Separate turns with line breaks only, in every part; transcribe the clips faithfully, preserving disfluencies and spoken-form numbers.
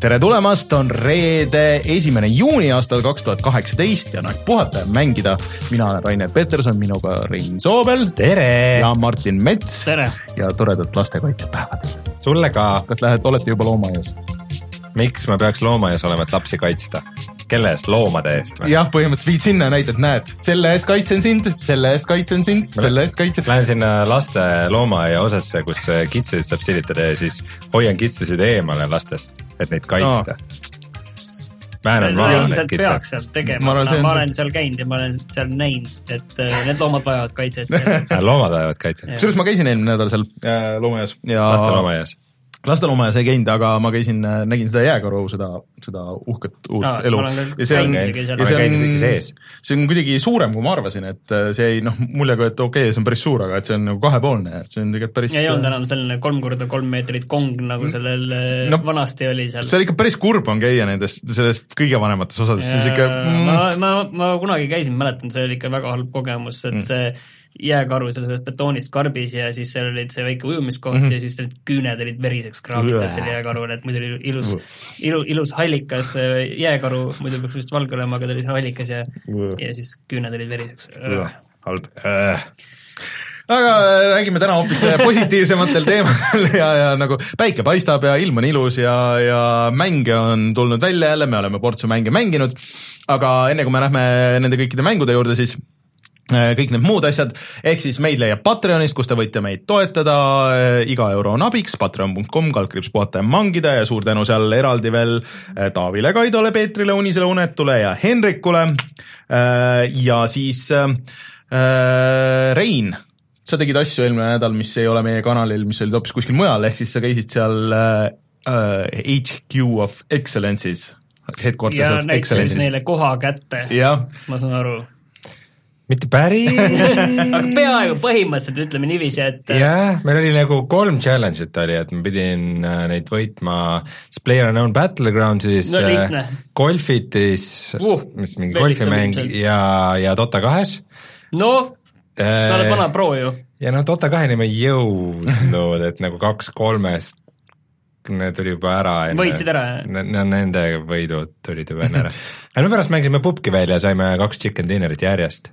tere tulemast, on reede esimene juuni aastal kaks tuhat kaheksateist ja on aeg puhata ja mängida. Mina olen Rainer Peterson, minuga Rein Soobel.
Tere!
Ja Martin Mets.
Tere!
Ja toredat lastekaitsepäevad.
Sulle ka.
Kas lähed, olete juba loomaaias?
Miks ma peaks loomaaias olema, et lapsi kaitsta? Kelle eest? Loomade eest või?
Jah, põhimõtteliselt viid sinna näitad, näed, selle eest kaitsen sind, selle eest kaitsen sind, selle eest kaitsen.
Lähen sinna laste loomaaia osasse, kus kitsesid saab silitada ja siis hoian kitsesid eemale lastest, et neid kaitsta. Vähenan
seda
maha
ilmselt
need
peaks seal tegema, ma,
on...
ma olen seal käinud ja ma olen seal näinud, et need loomad vajavad kaitset.
Loomad vajavad kaitset.
Kusjuures ma käisin eelmine nädal seal äh, loomaaias. Ja...
Laste loomaaias.
Laste loomaaias ei käinud, aga ma käisin, nägin seda jääkaru, seda, seda uhket uut
Aa,
elu.
Ja see on,
ja see on, see on kuidagi suurem, kui ma arvasin, et see ei, noh, muljega, et okei, okay, see on päris suur, aga et see on nagu kahepoolne, et see on tegelikult päris...
Ja ei olnud enam selline kolm korda kolm meetrit kong, nagu sellel no, vanasti oli seal.
See oli ikka päris kurb on käia nendest, sellest kõige vanemates osades.
Ja,
ikka, mm...
ma, ma, ma kunagi käisin, mäletan, see oli ikka väga halb kogemus, et mm. see jääkaru selles betoonist karbis ja siis seal olid see väike ujumiskoht mm -hmm. ja siis need küüned olid veriseks kraavitud selle jääkarul, et muidu oli ilus, ilu, ilus hallikas jääkaru, muidu peaks vist valge olema, aga ta oli hallikas ja, ja siis küüned olid veriseks.
Halb. Aga räägime täna hoopis positiivsematel teemadel ja, ja nagu päike paistab ja ilm on ilus ja, ja mänge on tulnud välja jälle, me oleme portsu mänge mänginud, aga enne kui me lähme nende kõikide mängude juurde, siis kõik need muud asjad, ehk siis meid leiab Patreonist, kus te võite meid toetada, iga euro on abiks, patreon punkt com, kaldkriips puhata ja mangida ja suur tänu seal eraldi veel Taavile, Kaidole, Peetrile, Unisele, Unetule ja Henrikule ja siis Rein, sa tegid asju eelmine nädal, mis ei ole meie kanalil, mis olid hoopis kuskil mujal, ehk siis sa käisid seal H Q of Excellence'is, Headquarters
ja
of Excellence'is.
Ja neile koha kätte,
ja. Ma
saan aru.
Mitte päris.
Aga peaaegu põhimõtteliselt ütleme niiviisi, et...
jah, meil oli nagu kolm challenge'it oli, et ma pidin neid võitma PlayerUnknown Battlegroundsis,
no,
Golfitis, uh, mis mingi golfimäng ja, ja Dota kahes.
No, sa oled vana pro ju.
Ja no Dota kaheni ma ei jõudnud, et nagu kaks kolmest need tuli juba ära.
Võitsid ära?
No nende võidud tulid juba enne ära. No pärast mängisime pubki veel ja saime kaks chicken dinnerit järjest.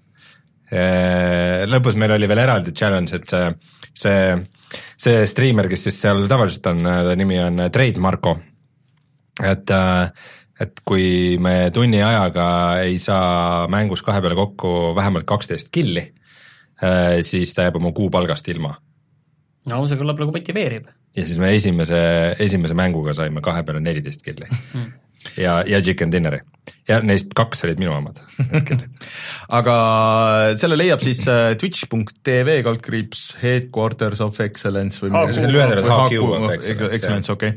Lõpus meil oli veel eraldi challenge, et see, see, see streamer, kes siis seal tavaliselt on, ta nimi on Trade Marko, et, et kui me tunni ajaga ei saa mängus kahe peale kokku vähemalt kaksteist killi, siis ta jääb oma kuupalgast ilma.
No see kõlab nagu motiveerib.
Ja siis me esimese, esimese mänguga saime kahe peale neliteist killi mm. ja, ja chicken dinneri. Ja neist kaks olid minu omad.
Aga selle leiab siis twitch punkt tv kaldkriips Headquarters of Excellence või
H Q of
Excellence, okei.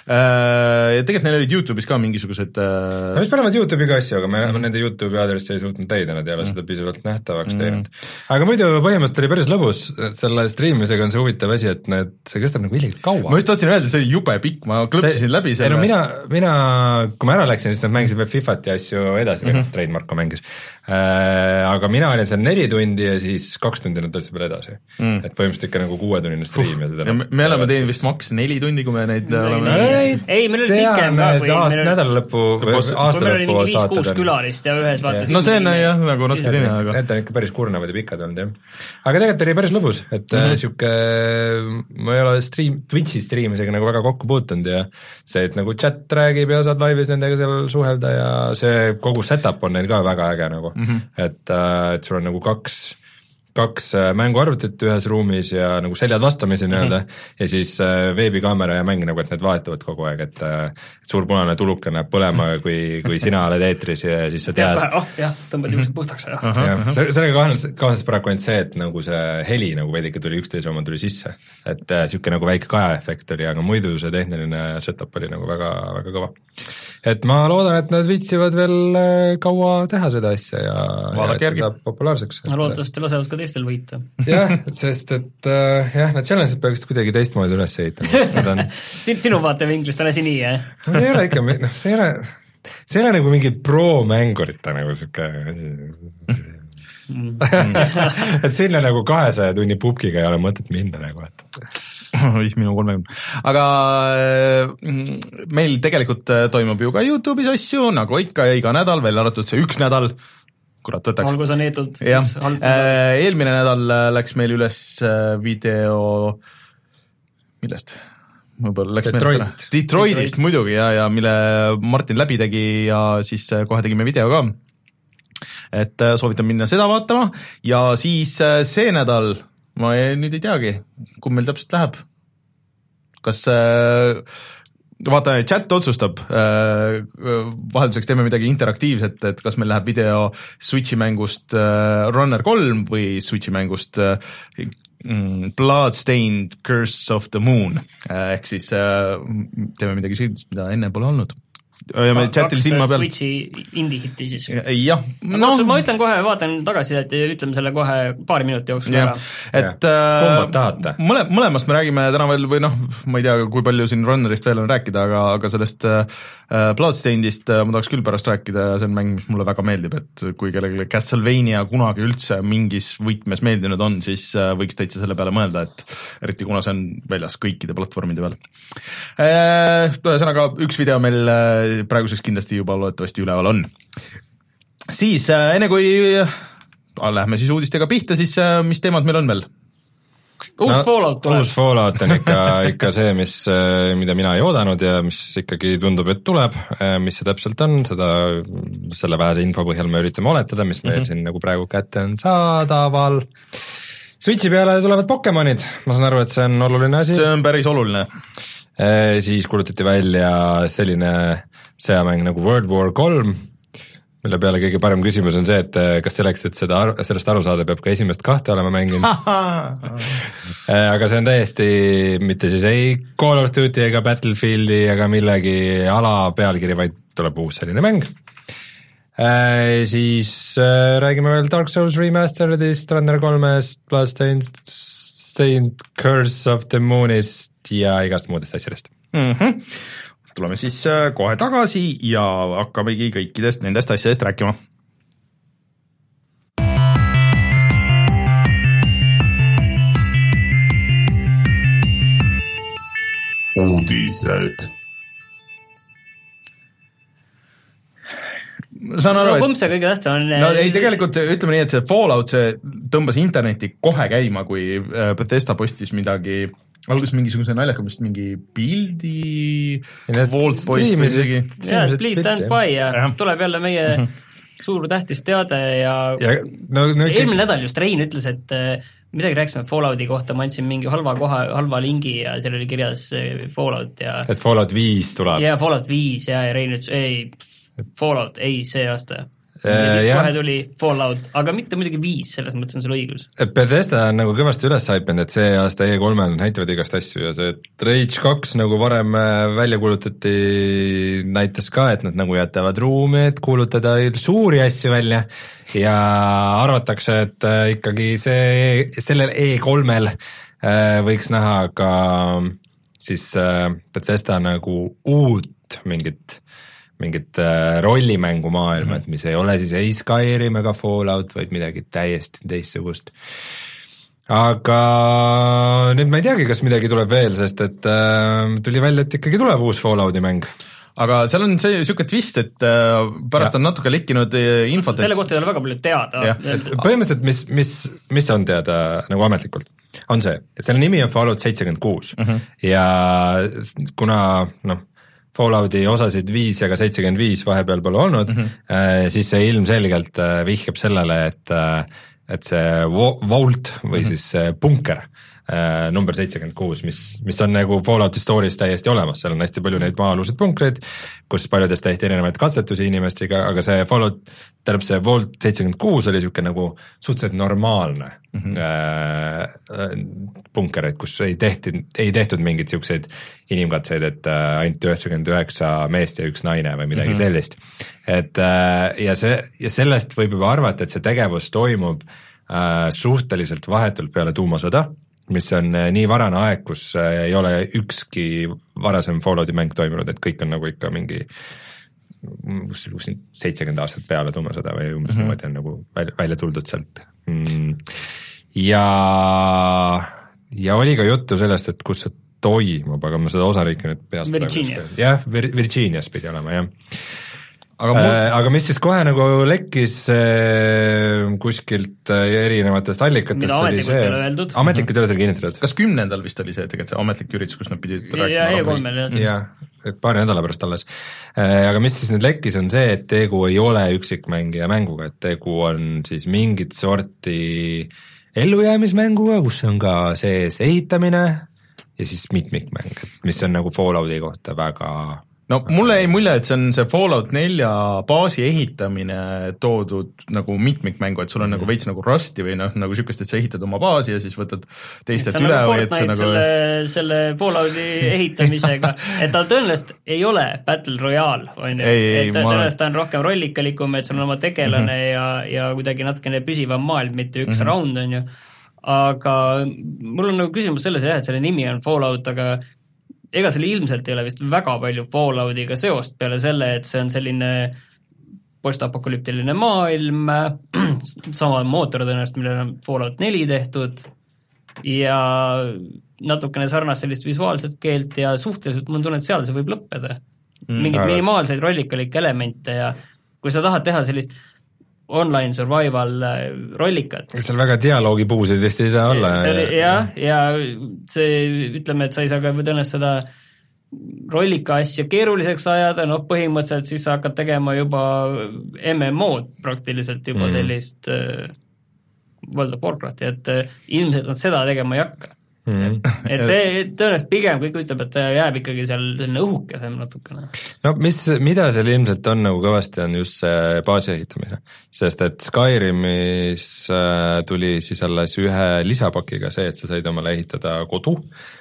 Ja tegelikult neil olid YouTube'is ka mingisugused...
No mis panevad YouTube'i ka asju, aga me mm. nende YouTube'i aadressi ei suutnud täida, nad ei ole mm. seda pisivalt nähtavaks teinud. Mm. Aga muidu põhimõtteliselt oli päris lõbus, selle streamisega on see huvitav asi, et need, see kestab nagu ilgelt kaua.
Ma just tahtsin öelda, see oli jube pikk, ma klõpsisin see, läbi selle.
No mina, mina, kui ma ära läksin, siis nad mängisid veel Fifat ja asju edasi, või mm -hmm. Trade Marko mängis. Äh, aga mina olin seal neli tundi ja siis kaks tundi nad tõlsid veel edasi. Mm. Et põhimõtteliselt ikka nagu kuuetunnine stream ja seda...
Ja me, me oleme teinud vist maks neli tundi, kui me neid
no,
oleme...
Ei, ei, meil oli pikem ka, kui...
Aast, meil nädala lõppu, aasta
lõppu mingi viis-kuus külalist ja ühes vaatas...
No see on jah, nagu natuke teine, aga...
Need on ikka päris kurnavad ja pikad olnud, jah. Aga tegelikult oli päris lõbus, et mm -hmm. siuke... Ma ei ole stream, Twitchi streamisega nagu väga kokku puutunud ja see, et nagu chat räägib ja saad laivis nendega seal suhelda ja see kogu setup on neil ka väga äge nagu, mm -hmm. et, et sul on nagu kaks, kaks mänguarvutit ühes ruumis ja nagu seljad vastamisi nii-öelda mm -hmm. ja siis veebikaamera ja mäng nagu, et need vahetuvad kogu aeg, et, et suur punane tuluke näeb põlema, kui, kui sina oled eetris ja siis sa tead...
Oh, jah, tõmbad juuksed puhtaks.
Uh -huh, ja, uh -huh. Sellega kaasas, kaasas paraku ainult see, et nagu see heli nagu veidike tuli üksteise oma tuli sisse, et äh, siuke nagu väike kajaefekt oli, aga muidu see tehniline setup oli nagu väga, väga kõva. Et ma loodan, et nad viitsivad veel kaua teha seda asja ja, ja et see saab populaarseks.
No loodetavasti lasevad ka teistel võita.
jah, sest et äh, jah, need challenge'id peaksid kuidagi teistmoodi üles ehitama. On...
Sinu vaatevinklist on asi nii, jah?
No see ei ole ikka, noh, see ei ole, see ei ole nagu mingi pro-mängurita nagu siuke asi. et sinna nagu kahesaja tunni pubkiga ei ole mõtet minna nagu, et
siis minu kolmekümne. Aga meil tegelikult toimub ju ka YouTube'is asju, nagu ikka ja iga nädal, veel arvatud see üks nädal, kurat võtaks.
olgu sa neetud.
Eelmine nädal läks meil üles video, millest?
Detroit.
Detroitist Detroit. Muidugi ja, ja mille Martin läbi tegi ja siis kohe tegime video ka. Et soovitan minna seda vaatama ja siis see nädal, ma ei, nüüd ei teagi, kui meil täpselt läheb. Kas vaata, chat otsustab, vahelduseks teeme midagi interaktiivset, et kas meil läheb video Switchi mängust Runner kolm või Switchi mängust Bloodstained Curse of the Moon, ehk siis teeme midagi sellist, mida enne pole olnud. Ja me chatil silma peal.
Switchi indie-hitti siis.
Jah.
No, ma ütlen kohe, vaatan tagasi, et ütleme selle kohe paari minuti jooksul ära.
Et äh, mõle, mõlemast me räägime täna veel, või noh, ma ei tea, kui palju siin Runnerist veel on rääkida, aga, aga sellest äh, Bloodstainedist äh, ma tahaks küll pärast rääkida ja see on mäng, mis mulle väga meeldib, et kui kellelegi Castlevania kunagi üldse mingis võtmes meeldinud on, siis äh, võiks täitsa selle peale mõelda, et eriti kuna see on väljas kõikide platvormide peal. Äh, sõnaga, üks video meil äh, praeguseks kindlasti juba loodetavasti üleval on. Siis enne kui lähme siis uudistega pihta, siis mis teemad meil on veel?
Uus no, Fallout tuleb.
Uus Fallout on ikka, ikka see, mis, mida mina ei oodanud ja mis ikkagi tundub, et tuleb, mis see täpselt on, seda, selle vähese info põhjal me üritame oletada, mis meil mm -hmm. siin nagu praegu kätte on saadaval. Switchi peale tulevad Pokemonid, ma saan aru, et see on oluline asi.
See on päris oluline.
E, siis kuulutati välja selline sõjamäng nagu World War kolm, mille peale kõige parem küsimus on see, et kas selleks, et seda, sellest aru saada, peab ka esimest kahte olema mänginud. Aga see on täiesti mitte siis ei Call of Duty ega Battlefieldi ega millegi ala pealkiri, vaid tuleb uus selline mäng. E, siis e, räägime veel Dark Souls Remasteredist, Runner kolmest, Bloodstained Curse of the Moonist ja igast muudest asjadest.
Mm-hmm. Tuleme siis kohe tagasi ja hakkamegi kõikidest nendest asjadest rääkima. Uudised. Saan aru,
no, kumb see kõige tähtsam on?
No ei, tegelikult ütleme nii, et see Fallout, see tõmbas interneti kohe käima, kui Bethesda postis midagi, alguses mingisuguse naljakamist mingi pildi Vault poist või isegi.
Jaa, please stand by ja, ja tuleb jälle meie uh -huh. suur tähtis teade ja, ja no, no, eelmine nädal just Rein ütles, et midagi rääkisime Fallouti kohta, ma andsin mingi halva koha, halva lingi ja seal oli kirjas Fallout ja
et Fallout viis tuleb.
Jaa, Fallout viis ja, ja Rein ütles, ei, Fallout, ei see aasta. Ja siis ja. kohe tuli Fallout, aga mitte muidugi viis, selles mõttes on sul õigus.
Bethesda on nagu kõvasti üles haipinud, et see aasta E kolmel näitavad igast asju ja see Rage kaks nagu varem välja kuulutati, näitas ka, et nad nagu jätavad ruumi, et kuulutada suuri asju välja ja arvatakse, et ikkagi see, sellel E kolmel võiks näha ka siis Bethesda nagu uut mingit mingit rollimängu maailma, et mis ei ole siis ei Skyrim ega Fallout, vaid midagi täiesti teistsugust. Aga nüüd ma ei teagi, kas midagi tuleb veel, sest et äh, tuli välja, et ikkagi tuleb uus Fallouti mäng.
Aga seal on see niisugune twist, et pärast ja. on natuke lekkinud infot.
Selle kohta ei ole väga palju teada.
Põhimõtteliselt, mis, mis, mis on teada nagu ametlikult, on see, et selle nimi on Fallout seitsekümmend kuus uh-huh. ja kuna noh, Fallouti osasid viis ja ka seitsekümmend viis vahepeal pole olnud mm, -hmm. siis see ilmselgelt vihjab sellele, et, et see Vault või mm -hmm. siis bunker number seitsekümmend kuus, mis, mis on nagu Fallouti story's täiesti olemas, seal on hästi palju neid maa-aluseid punkreid, kus paljudes tehti erinevaid katsetusi inimestega, aga see Fallout, tähendab see Vault seitsekümmend kuus oli niisugune nagu suhteliselt normaalne mm -hmm. äh, bunker, et kus ei tehti, ei tehtud mingeid niisuguseid inimkatseid, et äh, ainult üheksakümmend üheksa meest ja üks naine või midagi mm -hmm. sellist. Et äh, ja see, ja sellest võib juba arvata, et see tegevus toimub äh, suhteliselt vahetult peale tuumasõda, mis on nii varane aeg, kus ei ole ükski varasem Fallouti mäng toimunud, et kõik on nagu ikka mingi seitsekümmend aastat peale tuumasõda või umbes niimoodi mm -hmm. on nagu välja, välja tuldud sealt. Ja ja oli ka juttu sellest, et kus see toimub, aga ma seda osariiki nüüd peast
Virginia.
jah, Virginias pidi olema, jah. Aga,
mul...
äh, aga mis siis kohe nagu lekkis äh, kuskilt äh, erinevatest allikatest
mida ametlikult ei ole öeldud.
Ametlikult ei ole seda kinnitatud.
Kas kümnendal vist oli see tegelikult see ametlik üritus, kus nad pidid
rääkima? Ja E kolmel jah.
jah, et paari nädala pärast alles. Äh, aga mis siis nüüd lekkis on see, et tegu ei ole üksikmängija mänguga, et tegu on siis mingit sorti ellujäämismänguga, kus on ka sees ehitamine ja siis mitmikmäng, mis on nagu Fallouti kohta väga...
no mulle jäi mulje, et see on see Fallout nelja baasi ehitamine toodud nagu mitmikmängu, et sul on mm. nagu veits nagu Rusti või noh, nagu sükest, et sa ehitad oma baasi ja siis võtad teistelt üle
nagu
või et see nagu
selle, selle Fallouti ehitamisega, et ta tõenäoliselt ei ole Battle Royale, on ju, et tõenäoliselt ta on rohkem rollikalikum, et sul on oma tegelane mm -hmm. ja, ja kuidagi natukene püsivam maailm, mitte üks mm -hmm. round, on ju, aga mul on nagu küsimus selles jah, et selle nimi on Fallout, aga ega selle ilmselt ei ole vist väga palju Falloutiga seost peale selle, et see on selline postapokalüptiline maailm, sama mootor tõenäoliselt, millel on Fallout neli tehtud ja natukene sarnast sellist visuaalset keelt ja suhteliselt mul on tunne, et seal see võib lõppeda. Mingid mm, minimaalseid rollikalikke elemente ja kui sa tahad teha sellist online survival rollikat.
Seal väga dialoogipuusid vist ei saa olla.
jah, ja see, ütleme, et sa ei saa ka tõenäoliselt seda rollika asja keeruliseks ajada, noh põhimõtteliselt siis sa hakkad tegema juba M M O-d praktiliselt juba mm. sellist uh, World of Warcrafti, et uh, ilmselt nad seda tegema ei hakka. Mm. et see tõenäoliselt pigem kõik ütleb, et jääb ikkagi seal selline õhukesem natukene.
No mis, mida seal ilmselt on nagu kõvasti on just see baasi ehitamine, sest et Skyrimis äh, tuli siis alles ühe lisapakiga see, et sa said omale ehitada kodu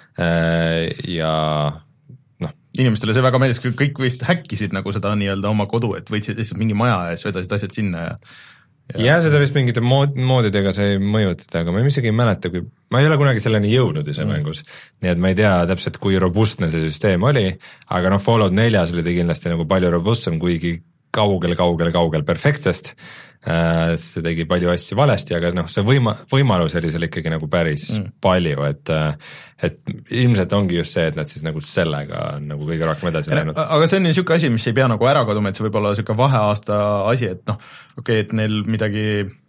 äh, ja noh.
Inimestele see väga meeldis, kui kõik vist häkkisid nagu seda nii-öelda oma kodu, et võitsid lihtsalt mingi maja ja siis vedasid asjad sinna ja
ja, ja seda vist mingite mood, moodidega see ei mõjutada, aga ma isegi ei mäleta, kui ma ei ole kunagi selleni jõudnud ise mm. mängus, nii et ma ei tea täpselt, kui robustne see süsteem oli, aga noh, Fallout neljas oli ta kindlasti nagu palju robustsem, kuigi kaugel, kaugel, kaugel perfektsest, see tegi palju asju valesti, aga noh, see võima, võimalus oli seal ikkagi nagu päris mm. palju, et et ilmselt ongi just see, et nad siis nagu sellega nagu kõige rohkem edasi läinud.
Aga see on niisugune asi, mis ei pea nagu ära kaduma, et see võib olla niisugune vaheaasta asi, et noh, okei okay,, et neil midagi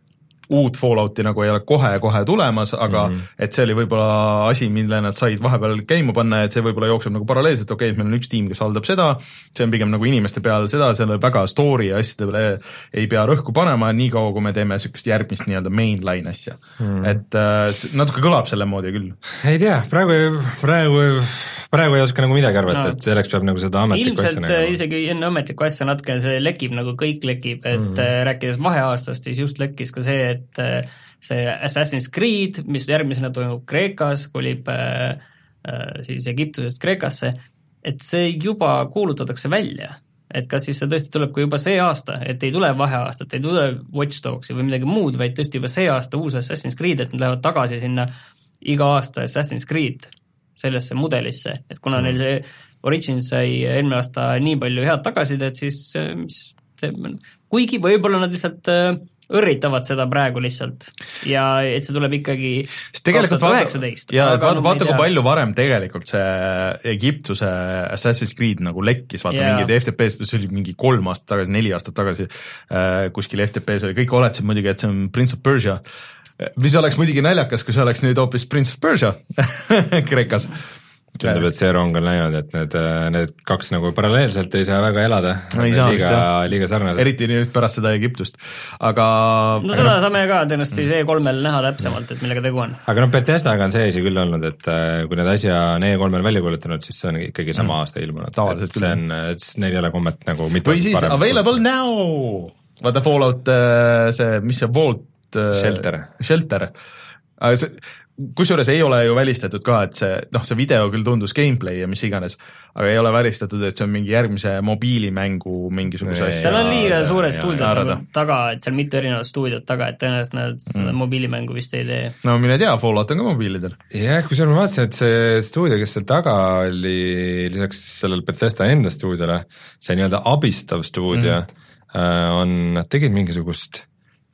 uut Fallouti nagu ei ole kohe-kohe tulemas, aga mm -hmm. et see oli võib-olla asi, mille nad said vahepeal käima panna, et see võib-olla jookseb nagu paralleelselt, okei okay,, et meil on üks tiim, kes haldab seda, see on pigem nagu inimeste peal seda, selle väga story ja asjade peale ei pea rõhku panema, nii kaua, kui me teeme niisugust järgmist nii-öelda mainline asja mm. -hmm. et äh, natuke kõlab selle moodi küll.
ei tea, praegu, praegu praegu ei oska nagu midagi arvata no., et selleks peab nagu seda ametlikku asja
ilmselt nagu... isegi enne ametlikku asja natuke see lekib nagu kõik lekib, et mm. rääkides vaheaastast, siis just lekkis ka see, et see Assassin's Creed, mis järgmisena toimub Kreekas, kolib äh, siis Egiptusest Kreekasse, et see juba kuulutatakse välja, et kas siis see tõesti tuleb ka juba see aasta, et ei tule vaheaastat, ei tule Watch Dogsi või midagi muud, vaid tõesti juba see aasta uus Assassin's Creed, et nad lähevad tagasi sinna iga aasta Assassin's Creed sellesse mudelisse, et kuna mm. neil see Origins sai eelmine aasta nii palju head tagasisidet, siis mis teeb, kuigi võib-olla nad lihtsalt õrritavad seda praegu lihtsalt ja et see tuleb ikkagi kaks tuhat üheksateist.
ja vaata, no, vaata kui palju varem tegelikult see Egiptuse Assassin's Creed nagu lekkis, vaata yeah. mingid F T P-s, see oli mingi kolm aastat tagasi, neli aastat tagasi äh, kuskil F T P-s oli, kõik oletasid muidugi, et see on Prince of Persia, mis oleks muidugi naljakas, kui see oleks nüüd hoopis Prince of Persia Kreekas.
Tundub, et see rong on läinud, et need, need kaks nagu paralleelselt ei saa väga elada,
no, saa, liiga,
liiga sarnased.
Eriti nüüd pärast seda Egiptust, aga
no seda saame ka tõenäoliselt siis E kolmel näha täpsemalt, et millega tegu on.
Aga no Bethesdaga on see asi küll olnud, et kui need asja on E kolmel välja kuulutanud, siis see on ikkagi sama aasta ilmunud. Et see on, et neil ei ole kommet nagu
või siis available now, vaata Fallout, see, mis see Vault
Shelter,
Shelter. Aga see kusjuures ei ole ju välistatud ka, et see, noh, see video küll tundus gameplay ja mis iganes, aga ei ole välistatud, et see on mingi järgmise mobiilimängu mingisuguse asja.
seal on liiga suured stuudiod taga, et seal mitu erinevat stuudiot taga, et tõenäoliselt nad mm. mobiilimängu vist ei tee.
No mine tea, Fallout on ka mobiilidel.
Jah, kui seal ma vaatasin, et see stuudio, kes seal taga oli, lisaks sellel Bethesda enda stuudiole, see nii-öelda abistav stuudio mm. on, nad tegid mingisugust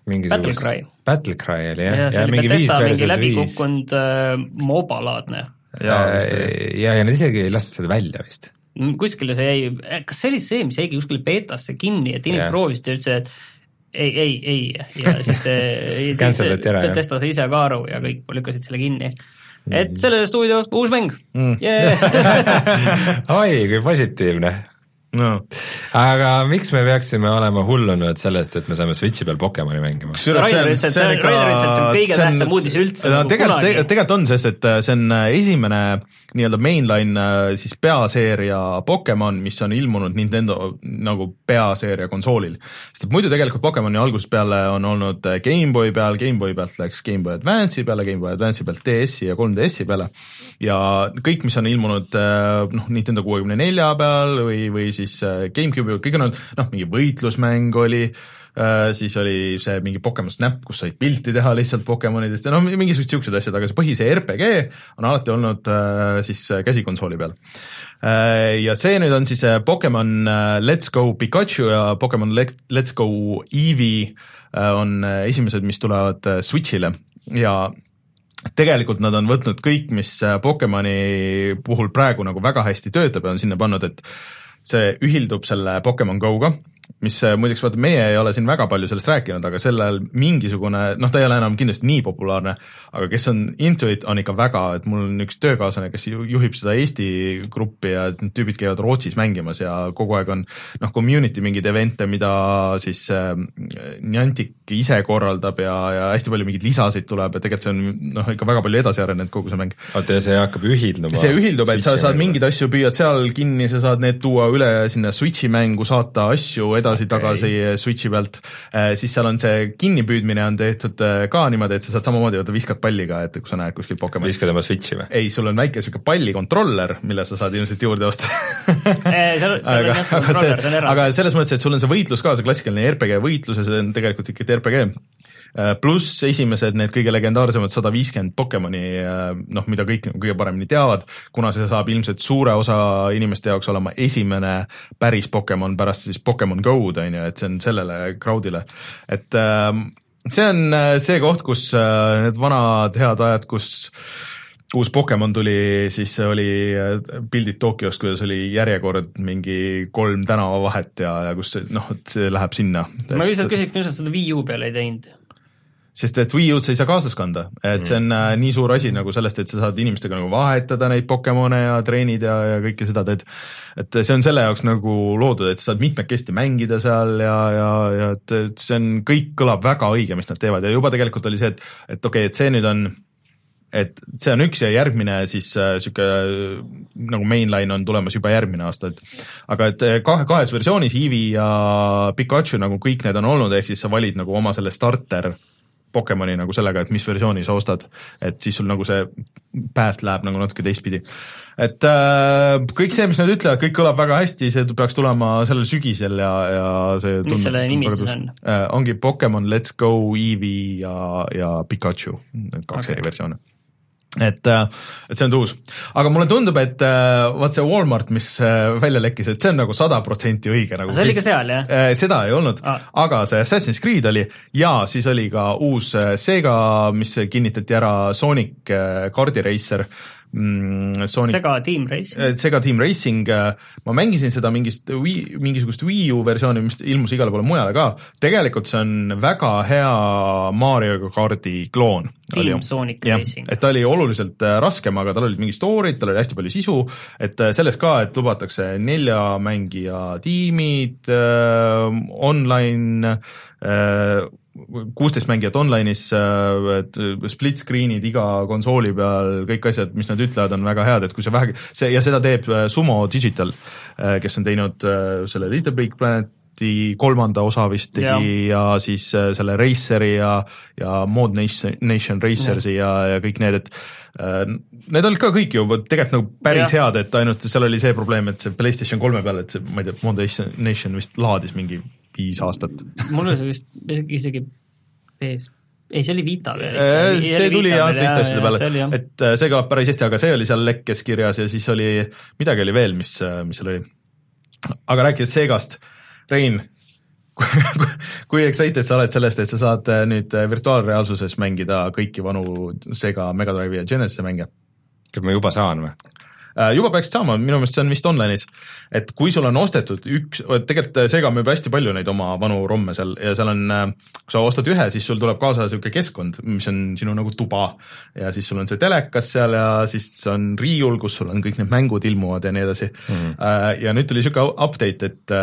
Battlecry.
Battlecry oli jah,
ja see oli Bethesda mingi läbikukkunud äh, MOBA-laadne.
Ja, ja, ja, ja nad isegi ei lastud seda välja vist.
Kuskile see jäi, kas see oli see, mis jäigi kuskile beetasse kinni, et inimesed proovisid ja ütlesid, et ei, ei, ei, ja siis see Bethesda sai ise ka aru ja kõik lükkasid selle kinni. Et selle stuudio uus mäng mm. yeah.
Oi, kui positiivne no. Aga miks me peaksime olema hullunud sellest, et me saame Switchi peal Pokemoni mängima?
Rainer ütles, et see on kõige tähtsam uudis üldse
no, tegelikult, te, tegelikult on, sest et see on esimene nii-öelda mainline siis peaseeria Pokemon, mis on ilmunud Nintendo nagu peaseeria konsoolil. Sest et muidu tegelikult Pokemoni algusest peale on olnud Game Boy peal, Game Boy pealt läks Game Boy Advance'i peale, Game Boy Advance'i pealt D S-i ja kolm D S-i peale ja kõik, mis on ilmunud noh, Nintendo kuuekümne nelja peal või, või siis GameCube, kõik on olnud, noh, mingi võitlusmäng oli, siis oli see mingi Pokemon Snap, kus said pilti teha lihtsalt Pokemonidest ja noh, mingisugused siuksed asjad, aga see põhise R P G on alati olnud siis käsikonsooli peal. Ja see nüüd on siis Pokemon Let's Go Pikachu ja Pokemon Let's Go Eevee on esimesed, mis tulevad Switchile ja tegelikult nad on võtnud kõik, mis Pokemoni puhul praegu nagu väga hästi töötab ja on sinna pannud, et see ühildub selle Pokemon Go-ga, mis muideks vaata, meie ei ole siin väga palju sellest rääkinud, aga sellel mingisugune, noh, ta ei ole enam kindlasti nii populaarne, aga kes on into it, on ikka väga, et mul on üks töökaaslane, kes juhib seda Eesti gruppi ja tüübid käivad Rootsis mängimas ja kogu aeg on noh, community mingid evente, mida siis äh, Niantic ise korraldab ja, ja hästi palju mingeid lisasid tuleb ja tegelikult see on noh, ikka väga palju edasi arenenud kogu see mäng.
Oota, ja see hakkab ühilduma?
See ühildub, et sa saad mingeid asju püüad seal kinni, sa saad need tuua üle sinna Switchi mängu, saata asju edasi-tagasi okay. Switchi pealt, siis seal on see kinnipüüdmine on tehtud ka niimoodi, et sa saad samamoodi, et viskad palliga, et kui sa näed kuskil Pokemon.
Viskad oma Switchi või?
Ei, sul on väike selline pallikontroller, mille sa saad ilmselt juurde osta. aga, aga, see, aga selles mõttes, et sul on see võitlus ka, see klassikaline R P G võitlus ja see on tegelikult ikka R P G. Pluss esimesed need kõige legendaarsemad sada viiskümmend Pokemoni, noh, mida kõik kõige paremini teavad, kuna see saab ilmselt suure osa inimeste jaoks olema esimene päris Pokemon pärast siis Pokemon Go'd, on ju, et see on sellele crowdile. Et see on see koht, kus need vanad head ajad, kus uus Pokemon tuli, siis oli pildid Tokyost, kuidas oli järjekord mingi kolm tänavavahet ja, ja kus noh, see läheb sinna.
Ma lihtsalt küsiks, mis seda Wii U peale ei teinud?
Sest et Wii U-d sa ei saa kaasas kanda, et see on äh, nii suur asi nagu sellest, et sa saad inimestega nagu vahetada neid Pokemone ja treenid ja, ja kõike seda teed. Et see on selle jaoks nagu loodud, et sa saad mitmekesti mängida seal ja, ja, ja et, et see on, kõik kõlab väga õige, mis nad teevad ja juba tegelikult oli see, et, et okei okay,, et see nüüd on, et see on üks ja järgmine siis äh, siuke nagu mainline on tulemas juba järgmine aasta, et aga et kahe, kahes versioonis Eevee ja Pikachu nagu kõik need on olnud, ehk siis sa valid nagu oma selle starter Pokemoni nagu sellega, et mis versiooni sa ostad, et siis sul nagu see path läheb nagu natuke teistpidi. Et äh, kõik see, mis nad ütlevad, kõik kõlab väga hästi, see peaks tulema sellel sügisel ja, ja see
mis selle nimi siis on?
Äh, ongi Pokemon Let's Go, Eevee ja, ja Pikachu, kaks okay. eri versioone. Et, et see on tuus. Aga mulle tundub, et vaat see Walmart, mis välja lekkis, et see on nagu sada protsenti õige. Nagu
see oli ka seal, jah?
Seda ei olnud, ah. aga see Assassin's Creed oli ja siis oli ka uus Sega, mis kinnitati ära Sonic Kardi Racer.
Mm, Sonic, Sega Team Racing.
Sega Team Racing, ma mängisin seda mingist Wii, mingisugust Wii U versiooni, mis ilmus igale poole mujale ka. Tegelikult see on väga hea Mario Kardi kloon.
Team Sonic
ja,
Racing.
Et ta oli oluliselt raskem, aga tal olid mingi story'd, tal oli hästi palju sisu, et selles ka, et lubatakse nelja mängija tiimid, äh, online äh, kuusteist mängijat online'is, split screen'id iga konsooli peal, kõik asjad, mis nad ütlevad, on väga head, et kui see vähe, see, ja seda teeb Sumo Digital, kes on teinud selle Little Big Planeti kolmanda osa vist tegi ja, ja siis selle Raceri ja, ja Mod Nation, Nation Racersi ja, ja kõik need, et need olid ka kõik ju tegelikult nagu päris ja. head, et ainult seal oli see probleem, et see PlayStation kolme peal, et see, ma ei tea, Mod Nation vist laadis mingi viis aastat.
mul oli see vist isegi PS, ei see oli Vita veel.
see, see tuli jah teiste asjade peale, et see kõlab päris hästi, aga see oli seal lekkes kirjas ja siis oli, midagi oli veel, mis, mis seal oli. Aga rääkides Segast, Rein, kui excited sa oled sellest, et sa saad nüüd virtuaalreaalsuses mängida kõiki vanu Sega Mega Drive'i ja Genesis'e mänge?
Kas ma juba saan või?
Juba peaks saama, minu meelest see on vist online'is, et kui sul on ostetud üks, tegelikult Sega müüb hästi palju neid oma vanu romme seal ja seal on, kui sa ostad ühe, siis sul tuleb kaasa niisugune keskkond, mis on sinu nagu tuba ja siis sul on see telekas seal ja siis on riiul, kus sul on kõik need mängud ilmuvad ja nii edasi mm. ja nüüd tuli niisugune update, et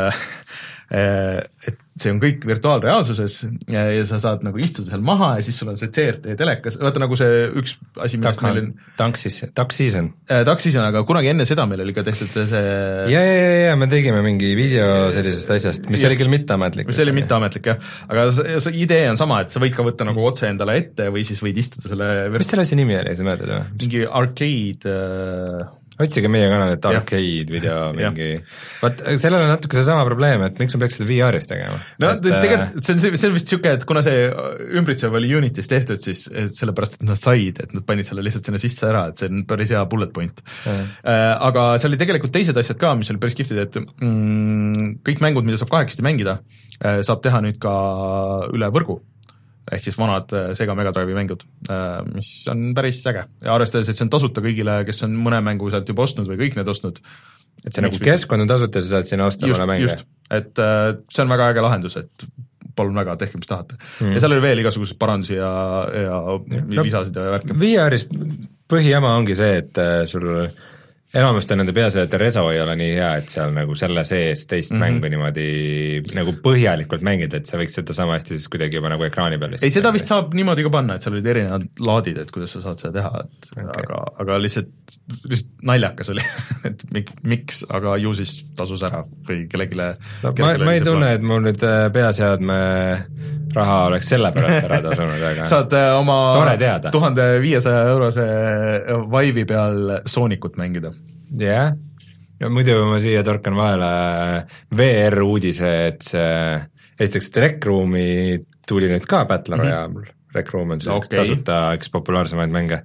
et see on kõik virtuaalreaalsuses ja, ja sa saad nagu istuda seal maha ja siis sul on see C R T telekas, vaata nagu see üks asi, millest meil on
Tank Season, Tank Season,
Tank Season, aga kunagi enne seda meil oli ka tehtud see
ja, ja, ja, ja me tegime mingi video sellisest asjast, mis ja, oli küll mitteametlik.
mis oli mitteametlik jah, aga see idee on sama, et sa võid ka võtta nagu otse endale ette või siis võid istuda selle
mis selle asja nimi oli, sa mäletad või?
mingi arcade äh...
otsige meie kanalit arcade video mingi, vaat sellel on natuke seesama probleem, et miks ma peaks seda V R-is tegema?
no et, tegelikult see on, see on vist niisugune, et kuna see ümbritsev oli Unitis tehtud, siis et sellepärast, et nad said, et nad panid selle lihtsalt sinna sisse ära, et see on päris hea bullet point. Mm. Aga see oli tegelikult teised asjad ka, mis oli päris kihvtid, et mm, kõik mängud, mida saab kahekesti mängida, saab teha nüüd ka üle võrgu. Ehk siis vanad Sega Mega Drive'i mängud, mis on päris äge ja arvestades, et see on tasuta kõigile, kes on mõne mängu sealt juba ostnud või kõik need ostnud.
Et see nagu keskkond on tasuta ja sa saad sinna osta mõne mänge. Just,
et see on väga äge lahendus, et palun väga, tehke mis tahate mm.. ja seal oli veel igasuguseid parandusi ja, ja no, lisasid ja värke.
V R-is põhijama ongi see, et sul enamasti on nende peaasi, et reso ei ole nii hea, et seal nagu selle sees teist mm -hmm. mängu niimoodi nagu põhjalikult mängida, et sa võiks seda sama hästi siis kuidagi juba nagu ekraani peal
ei, seda vist saab niimoodi ka panna, et seal olid erinevad laadid, et kuidas sa saad seda teha, et okay. aga, aga lihtsalt, lihtsalt naljakas oli et mik, miks, aga ju siis tasus ära või kellegile
no, ma, ma ei tunne, et mul nüüd peaseadme raha oleks selle pärast ära tasunud, aga
saad oma tuhande viiesaja eurose Vive'i peal Soonikut mängida.
jah yeah., ja muidu ma siia torkan vahele V R-uudise, et see esiteks, et Rec Roomi tuli nüüd ka Battle Royale mm, -hmm. Rec Room on siis okay. tasuta üks populaarsemaid mänge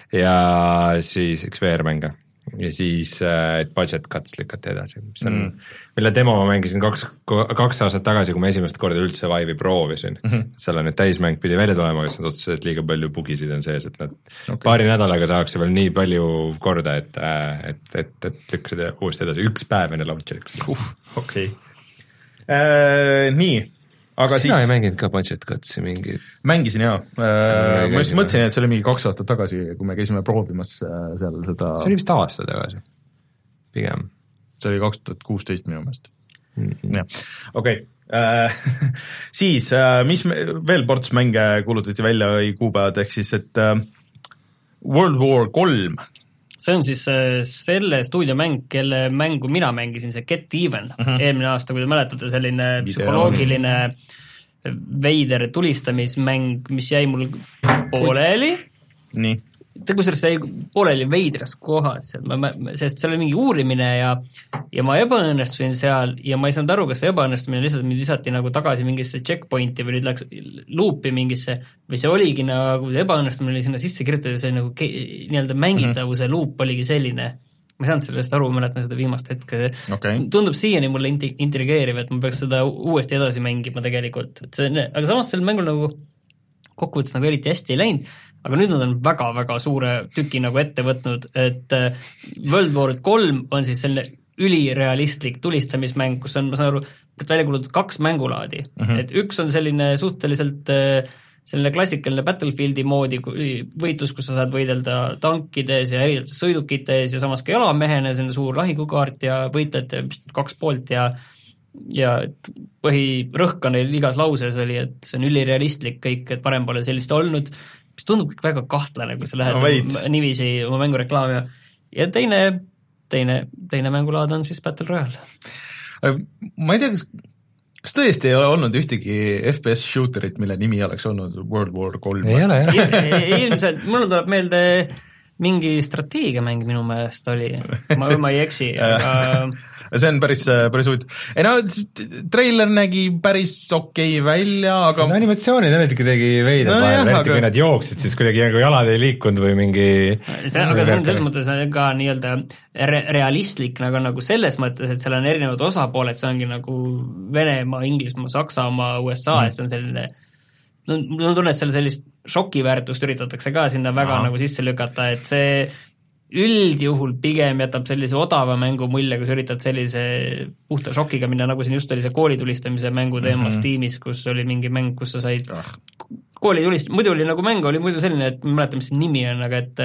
ja siis üks V R-mänge ja siis et budget cuts lükati edasi, mis on mm., mille demo ma mängisin kaks, kaks aastat tagasi, kui ma esimest korda üldse Vive'i proovisin mm. -hmm. seal on nüüd täismäng pidi välja tulema, kes nad otsustasid, et liiga palju bugisid on sees, et nad okay. paari nädalaga saaks veel nii palju korda, et, et, et, et lükkasid uuesti edasi, üks päev enne launcheriks
uh,. okei okay. äh, nii aga
sina
siis...
ei mänginud ka budget cutsi mingi?
Mängisin jaa, äh, ma just mõtlesin, et see oli mingi kaks aastat tagasi, kui me käisime proovimas seal seda
see oli vist aasta tagasi, pigem
see oli kaks tuhat kuusteist minu meelest mm -hmm. jah, okei okay. äh, siis äh, mis me, veel ports mänge kuulutati välja või kuupäevad, ehk siis et äh, World War kolm
see on siis äh, selle stuudiomäng, kelle mängu mina mängisin, see Get Even uh -huh. eelmine aasta, kui te mäletate, selline Video. psühholoogiline veider tulistamismäng, mis jäi mul pooleli.
nii.
kusjuures see jäi pooleli veidras kohas, sest seal oli mingi uurimine ja ja ma ebaõnnestusin seal ja ma ei saanud aru, kas see ebaõnnestumine lihtsalt mind visati nagu tagasi mingisse checkpointi või nüüd läks luupi mingisse või see oligi nagu ebaõnnestumine oli sinna sisse kirjutatud ja see nagu nii-öelda mängitavuse mm -hmm. luup oligi selline, ma ei saanud sellest aru, mäletan seda viimast hetke
okay.
tundub siiani mulle inti- intrigeeriv, et ma peaks seda uuesti edasi mängima tegelikult, et see, aga samas sel mängul nagu kokkuvõttes nagu eriti hästi ei läinud, aga nüüd nad on väga-väga suure tüki nagu ette võtnud, et World War kolm on siis selline ülirealistlik tulistamismäng, kus on, ma saan aru, välja kuulutud kaks mängulaadi mm, -hmm. et üks on selline suhteliselt selline klassikaline Battlefieldi moodi võitlus, kus sa saad võidelda tankides ja erinevates sõidukites ja samas ka jalamehena, selline suur lahingukaart ja võitlejate kaks poolt ja ja põhirõhk on neil igas lauses oli, et see on ülirealistlik kõik, et varem pole sellist olnud, mis tundub kõik väga kahtlane, kui sa lähed no, nivisi oma mängu reklaami ja teine, teine, teine mängulaad on siis Battle Royale.
Ma ei tea, kas, kas tõesti ei ole olnud ühtegi F P S shooterit, mille nimi oleks olnud World War kolm?
ei ole, jah.
Ilmselt, mul tuleb meelde mingi strateegiamäng minu meelest oli, ma, ma ei eksi, aga
see on päris, päris huvitav. ei no, treiler nägi päris okei välja, aga
see animatsioonid olid kuidagi veidad no, vahel, eriti kui nad jooksid, siis kuidagi nagu jalad ei liikunud või mingi
see, aga see on selles mõttes ka nii-öelda re- realistlik nagu, nagu selles mõttes, et seal on erinevad osapooled, see ongi nagu Venemaa, Inglismaa, Saksamaa, U S A mm., et see on selline no, mul tunned, et seal sellist šokiväärtust üritatakse ka sinna väga Aha. nagu sisse lükata, et see üldjuhul pigem jätab sellise odava mängu mulje, kui sa üritad sellise puhta šokiga minna, nagu siin just oli see koolitulistamise mängu teema mm-hmm. Steamis, kus oli mingi mäng, kus sa said ah. koolitulist-, muidu oli nagu mäng, oli muidu selline, et ma mäletan, mis see nimi on, aga et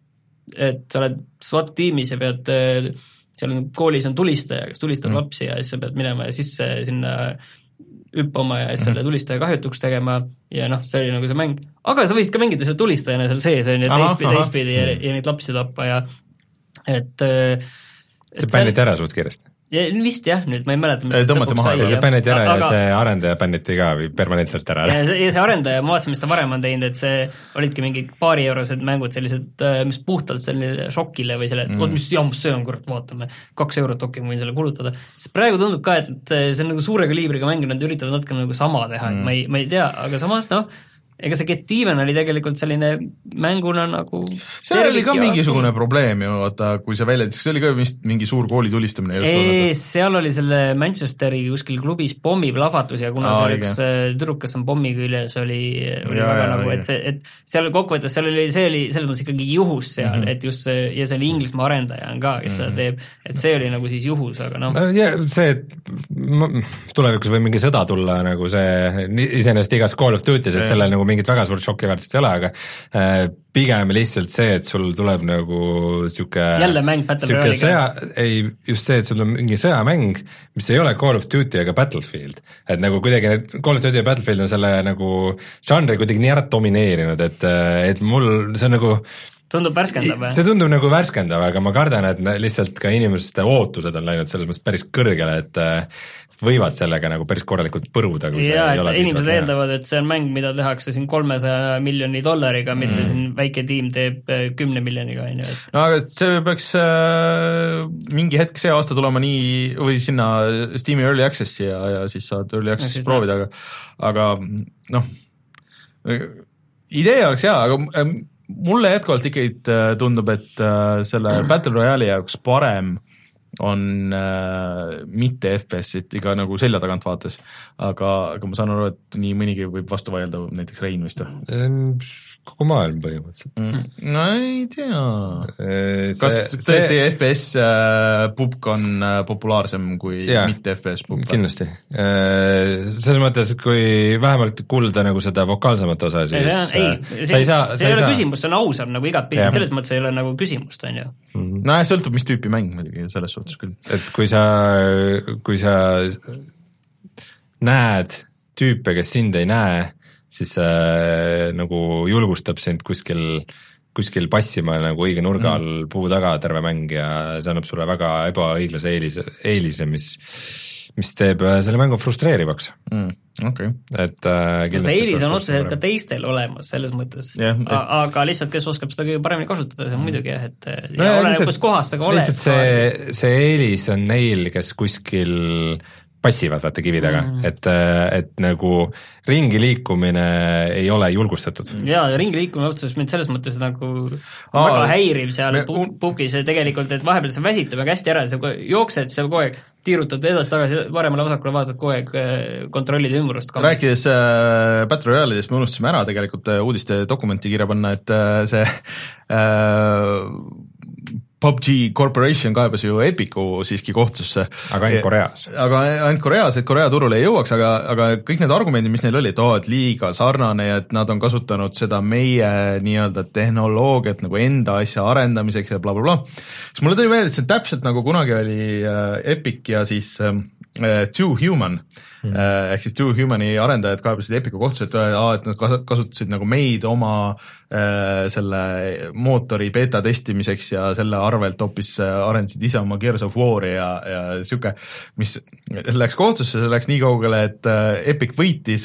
et sa oled SWAT tiimis ja pead, seal on koolis on tulistaja, kes tulistab mm-hmm. lapsi ja siis sa pead minema ja sisse sinna hüppama ja siis selle tulistaja kahjutuks tegema ja noh, see oli nagu see mäng. Aga sa võisid ka mängida seal tulistajana seal sees, on ju, teistpidi ja, ja neid lapsi tappa ja et, et
see bänniti ära suht kiiresti.
Ja vist jah, nüüd ma ei mäleta, mis
see lõpuks sai.
See bänniti ära aga, ja see arendaja bänniti ka või permanentselt ära.
Ja see, ja see arendaja, ma vaatasin, mis ta varem on teinud, et see olidki mingi paari eurosed mängud, sellised, mis puhtalt selline šokile või selle, et mm. mis jammus see on, kurat, vaatame, kaks eurot okei, ma võin selle kulutada. Siis praegu tundub ka, et see on nagu suure kaliibriga mäng, nad üritavad natuke nagu sama teha, et mm. ma, ei, ma ei tea, aga samas noh, ega see Get Even oli tegelikult selline mänguna nagu
see oli ka mingisugune ja... probleem ju, vaata, kui see välja, see oli ka vist mingi suur kooli tulistamine.
Ei, seal oli selle Manchesteri kuskil klubis pommi plahvatus ja kuna Aa, see üks tüdruk, kes on pommi küljes, oli, oli ja, väga ja, nagu, et see, et seal kokkuvõttes, seal oli, see oli selles mõttes ikkagi juhus seal, mm -hmm. et just see, ja see oli Inglismaa arendaja on ka, kes mm -hmm. seda teeb, et see oli nagu siis juhus, aga noh.
Ja see, et tulevikus võib mingi sõda tulla nagu see, iseenesest igas Call of Duty's, et sellel nagu mingit väga suurt šokiväärtust ei ole, aga äh, pigem lihtsalt see, et sul tuleb nagu siuke
jälle mäng Battle Royale'iga.
Ei, just see, et sul on mingi sõjamäng, mis ei ole Call of Duty ega Battlefield. Et nagu kuidagi need Call of Duty ja Battlefield on selle nagu žanri kuidagi nii ära domineerinud, et, et mul see on nagu
tundub värskendav.
See tundub nagu värskendav, aga ma kardan, et lihtsalt ka inimeste ootused on läinud selles mõttes päris kõrgele, et võivad sellega nagu päris korralikult põruda.
Ja, et inimesed eeldavad, et see on mäng, mida tehakse siin kolmesaja miljoni dollariga, mitte mm. siin väike tiim teeb kümne miljoniga. Et...
No aga see peaks äh, mingi hetk see aasta tulema nii, või sinna Steam'i Early Access'i ja, ja siis saad Early Access'i proovida, aga, aga noh, idee oleks hea, aga äh, mulle jätkuvalt ikkagi tundub, et äh, selle Battle Royale'i jaoks parem on äh, mitte F P S-it iga nagu selja tagant vaates, aga, aga ma saan aru, et nii mõnigi võib vastu vaielda, näiteks Rein vist või?
Kogu maailm põhimõtteliselt
mm.. No ei tea. Kas see, tõesti see... F P S äh, pubk on äh, populaarsem kui ja, mitte F P S pubk?
Kindlasti. Äh, selles mõttes, kui vähemalt kuulda nagu seda vokaalsemat osa, siis
ei, ei, see, sa ei saa, see ei ole saa... küsimus, see on ausam nagu igat pildi, selles mõttes ei ole nagu küsimust, on ju.
Mm-hmm. No sõltub, mis tüüpi mäng muidugi selles suhtes küll.
Et kui sa, kui sa näed tüüpe, kes sind ei näe, siis äh, nagu julgustab sind kuskil, kuskil passima nagu õige nurga all mm. puu taga terve mäng ja see annab sulle väga ebaõiglase eelise, eelise, mis, mis teeb selle mängu frustreerivaks.
Mm. Okay.
Et äh,
see eelis on otseselt ka teistel olemas selles mõttes, yeah, et... aga lihtsalt, kes oskab seda kõige paremini kasutada, see on muidugi jah, et no, ja ole, kus kohas sa ka oled.
Lihtsalt see, see eelis on neil, kes kuskil passivad vaata kivi taga mm., et, et nagu ringi liikumine ei ole julgustatud.
Jaa, ja ringi liikumine otsustas mind selles mõttes nagu Aa, väga häiriv seal me, pubgis tegelikult, et vahepeal see väsitab väga hästi ära, sa jooksed, sa kogu aeg tiirutad edasi tagasi, varemale vasakule vaatad kogu aeg kontrollida ümbrust.
Rääkides äh, Battle Royale'idest me unustasime ära tegelikult äh, uudiste dokumenti kirja panna, et äh, see äh, P U B G Corporation kaebas ju Epicu siiski kohtusse.
Aga ainult Koreas.
Aga ainult Koreas, et Korea turule ei jõuaks, aga, aga kõik need argumendid, mis neil oli, et oh, et liiga sarnane ja et nad on kasutanud seda meie nii-öelda tehnoloogiat nagu enda asja arendamiseks ja bla, bla, bla. Siis mulle tuli meelde, et see täpselt nagu kunagi oli Epic ja siis Two Human, mm. ehk siis Two Humani arendajad kaebasid Epicu kohtusse, et, et nad kasutasid nagu meid oma äh, selle mootori beta testimiseks ja selle arvelt hoopis arendasid ise oma Gears of War'i ja, ja siuke, mis läks kohtusse, see läks nii kaugele, et Epic võitis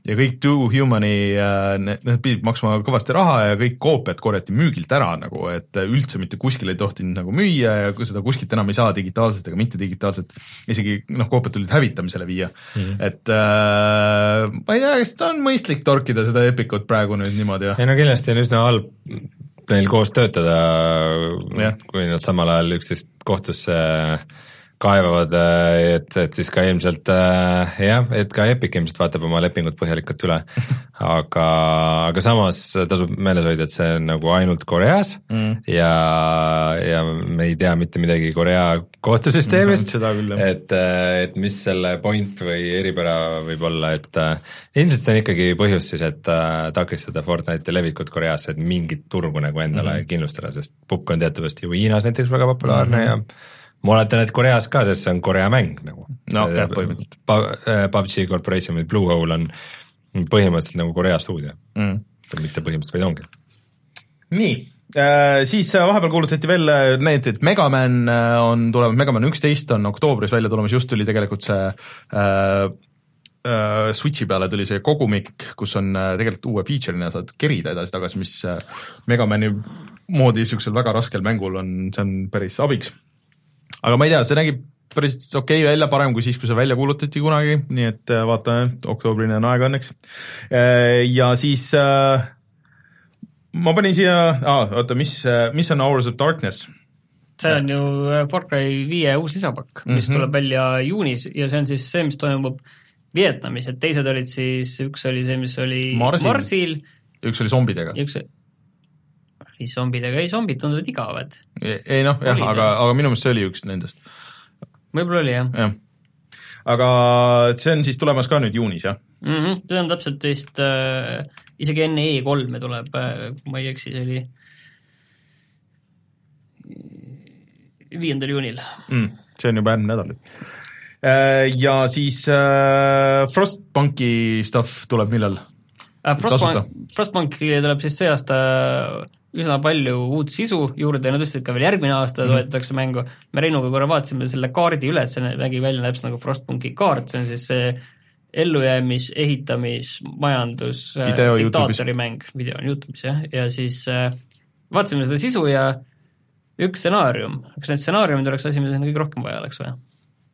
ja kõik Too Humani, need pidid maksma kõvasti raha ja kõik koopiad korjati müügilt ära nagu, et üldse mitte kuskil ei tohtinud nagu müüa ja seda kuskilt enam ei saa digitaalselt ega mitte digitaalselt, isegi noh, koopiad tulid hävitamisele viia mm., et äh, ma ei tea, kas ta on mõistlik torkida seda Epicut praegu nüüd niimoodi ja?
ei no kindlasti on üsna halb neil koos töötada, yeah. kui nad samal ajal üksteist kohtusse kaevavad, et, et siis ka ilmselt jah, et ka Epic ilmselt vaatab oma lepingut põhjalikult üle, aga, aga samas tasub meeles hoida, et see on nagu ainult Koreas mm. ja, ja me ei tea mitte midagi Korea kohtusüsteemist, mm, et, et mis selle point või eripära võib olla, et ilmselt see on ikkagi põhjus siis, et takistada Fortnite'i levikut Koreasse, et mingit turgu nagu endale mm. kindlustada, sest pukk on teatavasti ju Hiinas näiteks väga populaarne mm. ja ma oletan, et Koreas ka, sest see on Korea mäng nagu.
No, jah, põhimõtteliselt.
P U B G Corporation või Bluehole on põhimõtteliselt nagu Korea stuudio mm.. mitte põhimõtteliselt, vaid ongi.
Nii, äh, siis vahepeal kuulutati veel need, et Mega Man on tulemas, Mega Man üksteist on oktoobris välja tulemas, just tuli tegelikult see äh, äh, Switchi peale tuli see kogumik, kus on äh, tegelikult uue feature'ina saad kerida edasi-tagasi, mis äh, Mega Mani moodi niisugusel väga raskel mängul on, see on päris abiks. Aga ma ei tea, see nägi päris okei okay välja, parem kui siis, kui see välja kuulutati kunagi, nii et vaatame, oktoobrini on aega õnneks. Ja siis äh, ma panin siia, ah, oota, mis, mis on Hours of Darkness?
See on ju Far Cry viie uus lisapakk, mis mm-hmm. tuleb välja juunis ja see on siis see, mis toimub Vietnamis, et teised olid siis, üks oli see, mis oli Marsil, Marsil
üks oli zombidega.
Üks oli zombidega, ei zombid tunduvad igavad.
Ei noh, jah, aga, aga minu meelest see oli üks nendest.
Võib-olla oli, jah.
jah. Aga see on siis tulemas ka nüüd juunis, jah?
Mm-hmm, see on täpselt vist äh, isegi enne E kolme tuleb, äh, kui ma ei eksi, see oli viiendal juunil.
Mm, see on juba enne nädal. Äh, ja siis äh, Frostpunki stuff tuleb millal?
Äh, Frostpunk, Frostpunki tuleb siis see aasta üsna palju uut sisu juurde ja nad ütlesid ka veel järgmine aasta mm-hmm. toetatakse mängu. Me Reinuga korra vaatasime selle kaardi üle, et see nägi välja täpselt nagu Frostpunki kaart, see on siis see ellujäämis, ehitamis, majandus,
video
diktaatori mäng, video on YouTube'is jah, ja siis äh, vaatasime seda sisu ja üks stsenaarium, kas need stsenaariumid oleks asi, mida kõige rohkem vaja oleks või?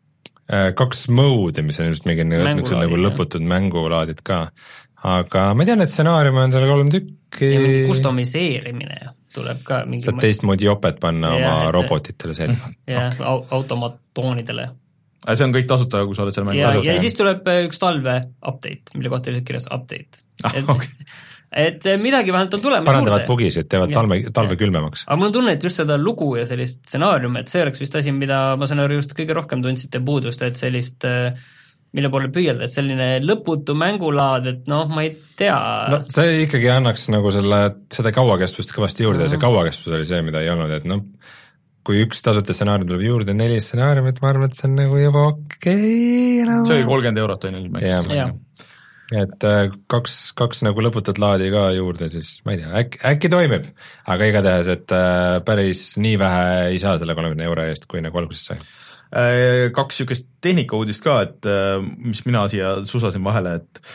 Kaks mode'i, mis on just mingi nagu lõputud mängulaadid ka, aga ma tean, et stsenaarium on seal kolm tükki.
Ja mingi kustomiseerimine tuleb ka mingi...
Saad teistmoodi jopet panna ja, oma robotitele selga.
Ja okay. automatoonidele.
See on kõik tasuta, kui sa oled seal mängu
ja, ja siis tuleb üks talve update, mille kohta lihtsalt kirjas update.
Ah,
et,
okay.
et midagi vähemalt on tulemas
parandavad bugisid, teevad talve, talve külmemaks.
Aga mul on tunne, et just seda lugu ja sellist stsenaarium, et see oleks vist asi, mida ma saan aru just kõige rohkem tundsite puudust, et sellist mille poole püüelda, et selline lõputu mängulaad, et noh, ma ei tea.
No see ikkagi annaks nagu selle, seda kauakestvust kõvasti juurde mm. ja see kauakestvus oli see, mida ei olnud, et noh, kui üks tasuta stsenaarium tuleb juurde, neli stsenaariumit, ma arvan, et see on nagu juba okei okay,.
See oli kolmkümmend eurot on ilme.
jah, et kaks, kaks nagu lõputut laadi ka juurde, siis ma ei tea, äkki, äkki toimib, aga igatahes, et päris nii vähe ei saa selle kolmekümne euro eest, kui nagu alguses sai.
Kaks niisugust tehnikauudist ka, et mis mina siia susasin vahele,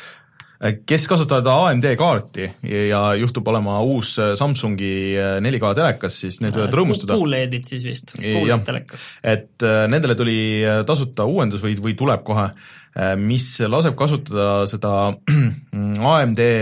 et kes kasutavad A M D kaarti ja juhtub olema uus Samsungi neli K telekas, siis need võivad rõõmustada.
Kuuledid siis vist, kuuled telekas.
Et nendele tuli tasuta uuendus või, või tuleb kohe, mis laseb kasutada seda A M D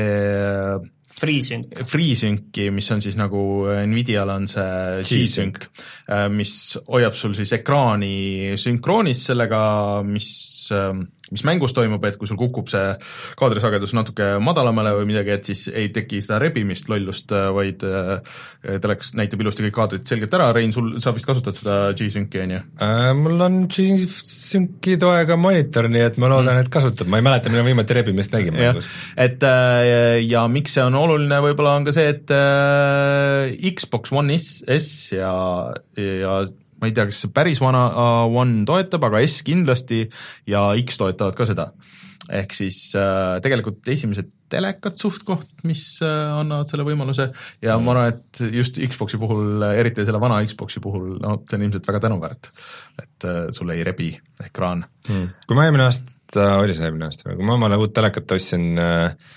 FreeSync.
FreeSynci, mis on siis nagu Nvidial on see G-Sync, mis hoiab sul siis ekraani sünkroonis sellega, mis, mis mängus toimub, et kui sul kukub see kaadrisagedus natuke madalamale või midagi, et siis ei teki seda rebimist, lollust, vaid telekas näitab ilusti kõik kaadrid selgelt ära. Rein, sul, sa vist kasutad seda G-Synci, on ju?
Äh, mul on G-Synci toega monitor, nii et ma loodan, et kasutab. Ma ei mäleta, mille viimati rebimist nägin mängus.
Et ja miks see on oluline, võib-olla on ka see, et Xbox One S ja, ja ma ei tea, kas see päris vana One toetab, aga S kindlasti ja X toetavad ka seda. Ehk siis äh, tegelikult esimesed telekad suht-koht, mis äh, annavad selle võimaluse ja mm. ma arvan, et just Xboxi puhul, eriti selle vana Xboxi puhul, no see on ilmselt väga tänuväärt, et äh, sul ei rebi ekraan.
Mm. Kui ma eelmine aasta, oli see eelmine aasta, kui ma omale uut telekat ostsin, äh,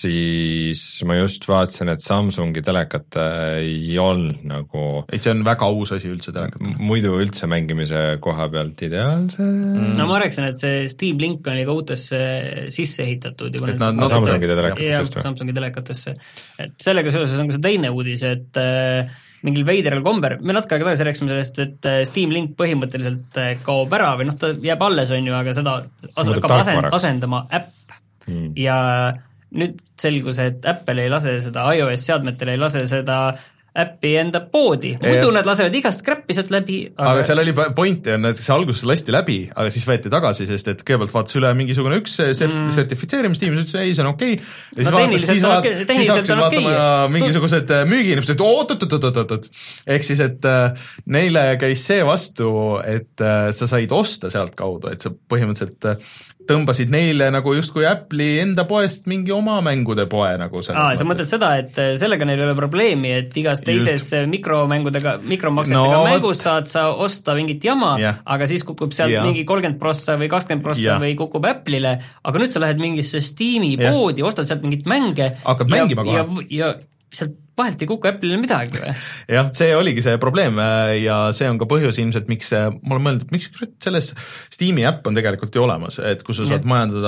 siis ma just vaatasin, et Samsungi telekat ei olnud nagu
ei, see on väga uus asi üldse telekat.
Muidu üldse mängimise koha pealt ideaalse
mm. No ma rääkisin, et see Steam Link on ka uutesse sisse ehitatud
et nad, nad Samsungi telekatesse
Samsungi telekatesse, et sellega seoses on ka see teine uudis, et äh, mingil veideral komber, me natuke aega tagasi rääkisime sellest, et Steam Link põhimõtteliselt kaob ära või noh, ta jääb alles, on ju, aga seda hakkab asend, asendama äpp mm. ja nüüd selgus, et Apple ei lase seda, iOS seadmetele ei lase seda äppi enda poodi, muidu ja, nad lasevad igast crap'i sealt läbi
aga... aga seal oli point ja näiteks alguses lasti läbi, aga siis võeti tagasi, sest et kõigepealt vaatas üle mingisugune üks sert- mm. sertifitseerimistiim, ütles ei, see on okei okay. ja
no tehniliselt on okei, tehniliselt on okei
mingisugused müügiinimesed, et oot-oot-oot-oot-oot ehk siis, et äh, neile käis see vastu, et äh, sa said osta sealt kaudu, et sa põhimõtteliselt äh, tõmbasid neile nagu justkui Apple'i enda poest mingi oma mängude poe nagu
Aa, sa mõtled seda, et sellega neil ei ole probleemi, et igas teises Just. mikromängudega, mikromaksetega no, mängus saad sa osta mingit jama, yeah. aga siis kukub sealt yeah. mingi kolmkümmend prossa või kakskümmend prossa yeah. või kukub Apple'ile, aga nüüd sa lähed mingisse Steam'i yeah. poodi, ostad sealt mingit mänge
hakkad
ja,
mängima kohe.
Ja, ja sealt vahelt ei kuku Apple'ile midagi või?
jah, see oligi see probleem ja see on ka põhjus ilmselt, miks ma olen mõelnud, miks selles Steam'i äpp on tegelikult ju olemas, et kus sa saad ja. majandada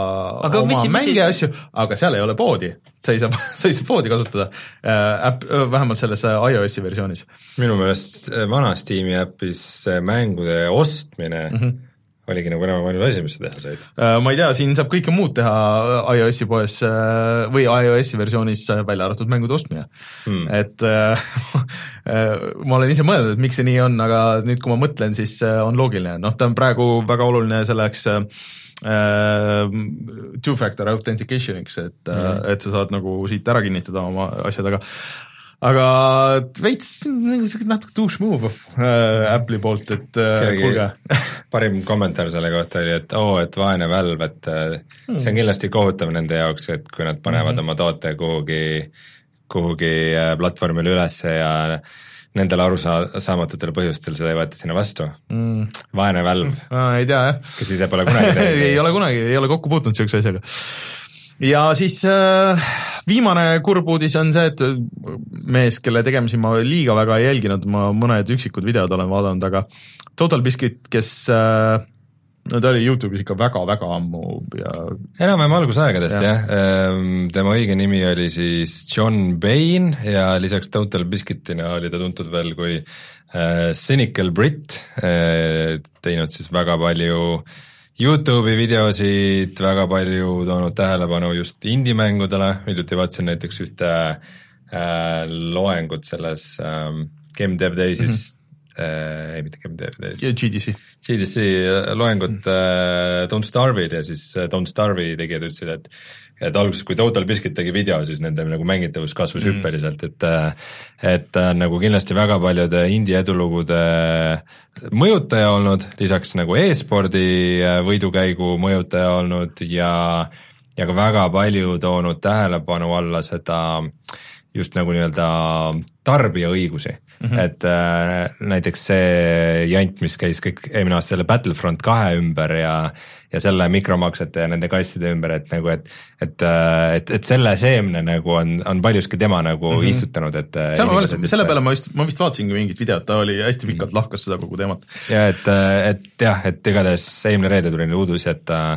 aga oma mis, mänge ja asju, aga seal ei ole poodi, sa ei saa, sa ei saa poodi kasutada äpp, vähemalt selles iOS-i versioonis.
Minu meelest vana Steam'i äppis mängude ostmine mm-hmm. oligi nagu enam ainult asi, mis sa teha said?
Ma ei tea, siin saab kõike muud teha iOS-i poes või iOS-i versioonis välja arvatud mängude ostmine hmm. et äh, ma olen ise mõelnud, et miks see nii on, aga nüüd kui ma mõtlen, siis on loogiline, noh ta on praegu väga oluline selleks äh, two-factor authentication'iks, et hmm. et sa saad nagu siit ära kinnitada oma asjadega aga veits natuke douche move äh, Apple'i poolt, et äh, kuulge.
Parim kommentaar selle kohta oli, et oo, et vaene Valve, et mm. see on kindlasti kohutav nende jaoks, et kui nad panevad mm-hmm. oma toote kuhugi, kuhugi platvormile ülesse ja nendel arusaamatutel põhjustel seda ei võeta sinna vastu mm.. Vaene Valve
no, ei tea, jah.
Kes ise pole kunagi teinud
ei ole kunagi, ei ole kokku puutunud sellise asjaga. Ja siis äh, viimane kurb uudis on see, et mees, kelle tegemisi ma liiga väga ei jälginud, ma mõned üksikud videod olen vaadanud, aga Total Biscuit, kes äh, no ta oli YouTube'is ikka väga-väga ammu ja
enam-vähem algusaegadest jah, jah., tema õige nimi oli siis John Bain ja lisaks Total Biscuitina oli ta tuntud veel kui äh, Cynical Brit, äh, teinud siis väga palju YouTube'i videosid, väga palju toonud tähelepanu just indie-mängudele, hiljuti vaatasin näiteks ühte äh, loengut selles äh, Game Dev Daysis mm, -hmm. äh, ei mitte Game Dev Days.
G D C.
G D C loengut äh, Don't Starve'id ja siis äh, Don't Starve'i tegijad ütlesid, et et alguses, kui Total Biscuit tegi video, siis nende nagu mängitavus kasvas mm. hüppeliselt, et et nagu kindlasti väga paljude indie edulugude mõjutaja olnud, lisaks nagu e-spordi võidukäigu mõjutaja olnud ja ja ka väga palju toonud tähelepanu alla seda just nagu nii-öelda tarbija õigusi mm, -hmm. et äh, näiteks see jant, mis käis kõik eelmine aasta selle Battlefront kahe ümber ja ja selle mikromaksete ja nende kastide ümber, et nagu, et et, et, et selle seemne nagu on, on paljuski tema nagu mm -hmm. istutanud, et
seal ma mäletan, selle peale ma vist, ma vist vaatasingi mingit videot, ta oli hästi pikalt mm -hmm. lahkas seda kogu teemat.
ja et, et jah, et igatahes eelmine reede tuli neil uudis, et ta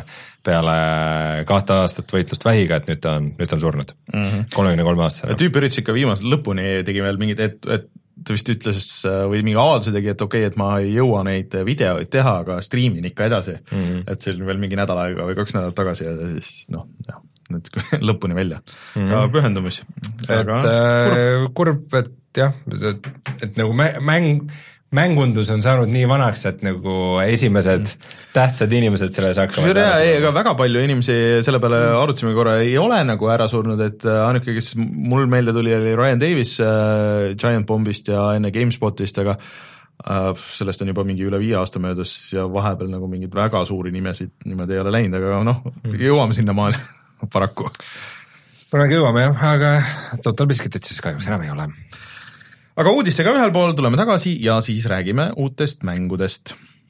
peale kahte aastat võitlust vähiga, et nüüd ta on, nüüd ta on surnud kolmekümne kolme aastasena.
Tüüp üritas ikka viimase lõpuni, tegi veel mingid, et, et ta vist ütles või mingi avalduse tegi, et okei okay,, et ma ei jõua neid videoid teha, aga striimin ikka edasi mm. -hmm. et see oli veel mingi nädal aega või kaks nädalat tagasi ja siis noh, jah, nüüd lõpuni välja mm. -hmm. ka pühendumus.
et äh, kurb, et jah, et, et nagu mäng mängundus on saanud nii vanaks, et nagu esimesed mm. tähtsad inimesed selles hakkavad
ära surnud. Ega väga palju inimesi selle peale mm. arutasime korra, ei ole nagu ära surnud, et ainuke, kes mul meelde tuli, oli Ryan Davis äh, Giant Bombist ja enne GameSpotist, aga sellest on juba mingi üle viie aasta möödas ja vahepeal nagu mingeid väga suuri nimesid niimoodi ei ole läinud, aga noh, jõuame sinna maale paraku.
kunagi jõuame jah, aga Total Biscuitit siis kahjuks enam ei ole.
Aga uudistega ühel pool tuleme tagasi ja siis räägime uutest mängudest.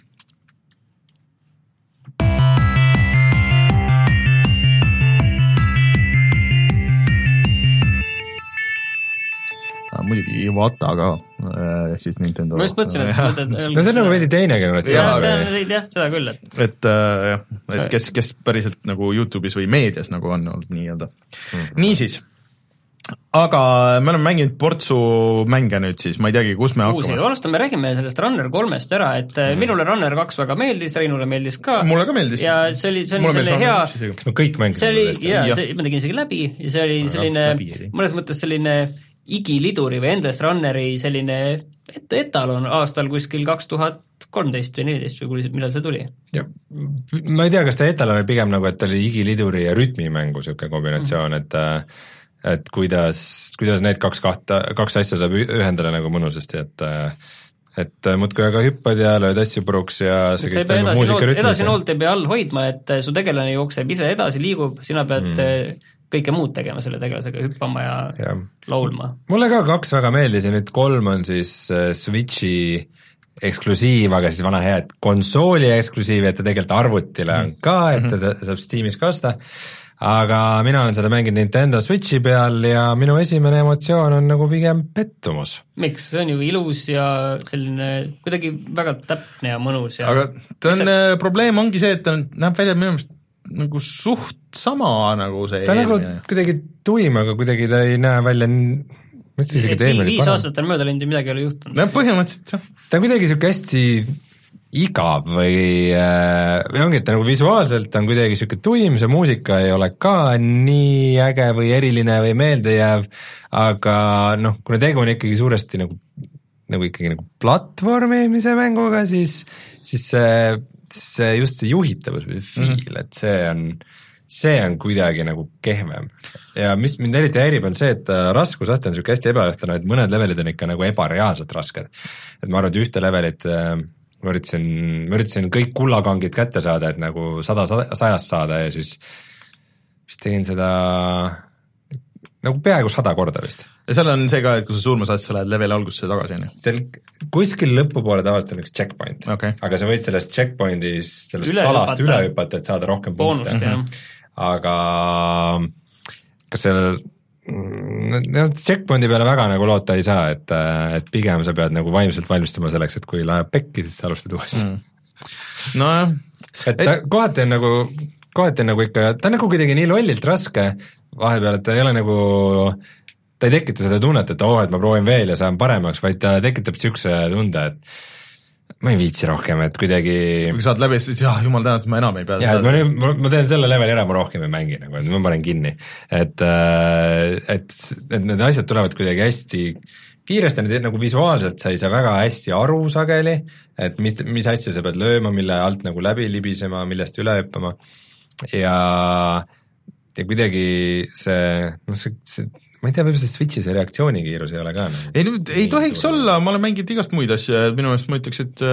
muidugi Iwataga, ehk siis Nintendo.
Ma just mõtlesin, et mõtled...
No see on nagu veidi teine generatsioon.
Jah, see on jah, seda küll, et...
Et, äh, et kes, kes päriselt nagu YouTube'is või meedias nagu on olnud nii-öelda. Mm-hmm. Niisiis, aga me oleme mänginud portsu mänge nüüd siis, ma ei teagi, kus me
Uusi,
hakkame.
alustame, räägime sellest Runner kolmest ära, et mm. minule Runner kaks väga meeldis, Reinule meeldis ka.
Mulle ka meeldis.
Ja see oli, see oli selle hea...
Kas me kõik mängisime?
See oli, jaa, see, ma tegin isegi läbi ja see oli selline, mõnes mõttes selline igiliduri või Endless Runneri selline et etalon aastal kuskil kaks tuhat kolmteist või neliteist või millal see tuli?
Ja, ma ei tea, kas ta etalon oli pigem nagu, et oli igiliduri ja rütmimängu niisugune kombinatsioon, mm. et et kuidas, kuidas need kaks, kahta, kaks asja saab ühendada nagu mõnusasti, et et muudkui aga hüppad ja lööd asju puruks ja see kõik toimub muusika rütmis.
Edasi noolt ei pea all hoidma, et su tegelane jookseb ise edasi, liigub, sina pead mm. kõike muud tegema selle tegelasega, hüppama ja, ja laulma.
Mulle ka kaks väga meeldis ja nüüd kolm on siis Switchi eksklusiiv, aga siis vana hea, et konsooli eksklusiiv, et ta tegelikult arvutile on ka, et ta saab Steamis ka osta, aga mina olen seda mänginud Nintendo Switchi peal ja minu esimene emotsioon on nagu pigem pettumus.
Miks? See on ju ilus ja selline kuidagi väga täpne ja mõnus ja
aga ta on, see... probleem ongi see, et ta näeb välja minu meelest nagu suht sama nagu see
ta eelmine. Nagu kuidagi tuim, aga kuidagi ta ei näe välja isegi
viis aastat on mööda läinud ja midagi ei ole juhtunud.
No põhimõtteliselt jah.
Ta on kuidagi siuke hästi igav või, või ongi, et ta nagu visuaalselt on kuidagi siuke tuim, see muusika ei ole ka nii äge või eriline või meeldejääv, aga noh, kuna tegu on ikkagi suuresti nagu, nagu ikkagi nagu platvormimise mänguga, siis, siis see see just see juhitavus või feel, mm-hmm. et see on, see on kuidagi nagu kehvem. Ja mis mind eriti häirib on see, et raskusaste on niisugune hästi ebaühtlane, et mõned levelid on ikka nagu ebareaalselt rasked. Et ma arvan, et ühte levelit ma üritasin, ma üritasin kõik kullakangid kätte saada, et nagu sada sajast saada ja siis vist tegin seda nagu peaaegu sada korda vist.
Ja seal on see ka, et kui sa surma saad, sa lähed leveli algusesse tagasi, on ju?
Seal kuskil lõpupoole tavaliselt on üks checkpoint,
okay.
aga sa võid sellest checkpointis, sellest üle palast üle hüpata, et saada rohkem
boonust,
punkte. Aga kas seal no, checkpointi peale väga nagu loota ei saa, et, et pigem sa pead nagu vaimselt valmistama selleks, et kui läheb pekki, siis sa alustad uuesti.
Mm. No jah.
Et ta, kohati on nagu, kohati on nagu ikka, ta on nagu kuidagi nii lollilt raske vahepeal, et ta ei ole nagu, ta ei tekita seda tunnet, et oo, et ma proovin veel ja saan paremaks, vaid ta tekitab siukse tunde, et ma ei viitsi rohkem, et kuidagi
kui saad läbi, siis jah, jumal tänud, ma enam ei pea
jah, ma, ma, ma teen selle leveli ära, ma rohkem ei mängi, nagu, et ma panen kinni. Et, et, et need asjad tulevad kuidagi hästi kiiresti, need nagu visuaalselt sa ei saa väga hästi aru sageli, et mis, mis asja sa pead lööma, mille alt nagu läbi libisema, millest üle hüppama ja ja kuidagi see, noh see, see, ma ei tea, võib-olla see Switchi see reaktsioonikiirus ei ole ka nagu
ei, nüüd, ei tohiks suur. olla, ma olen mänginud igast muid asju, minu meelest ma ütleks, et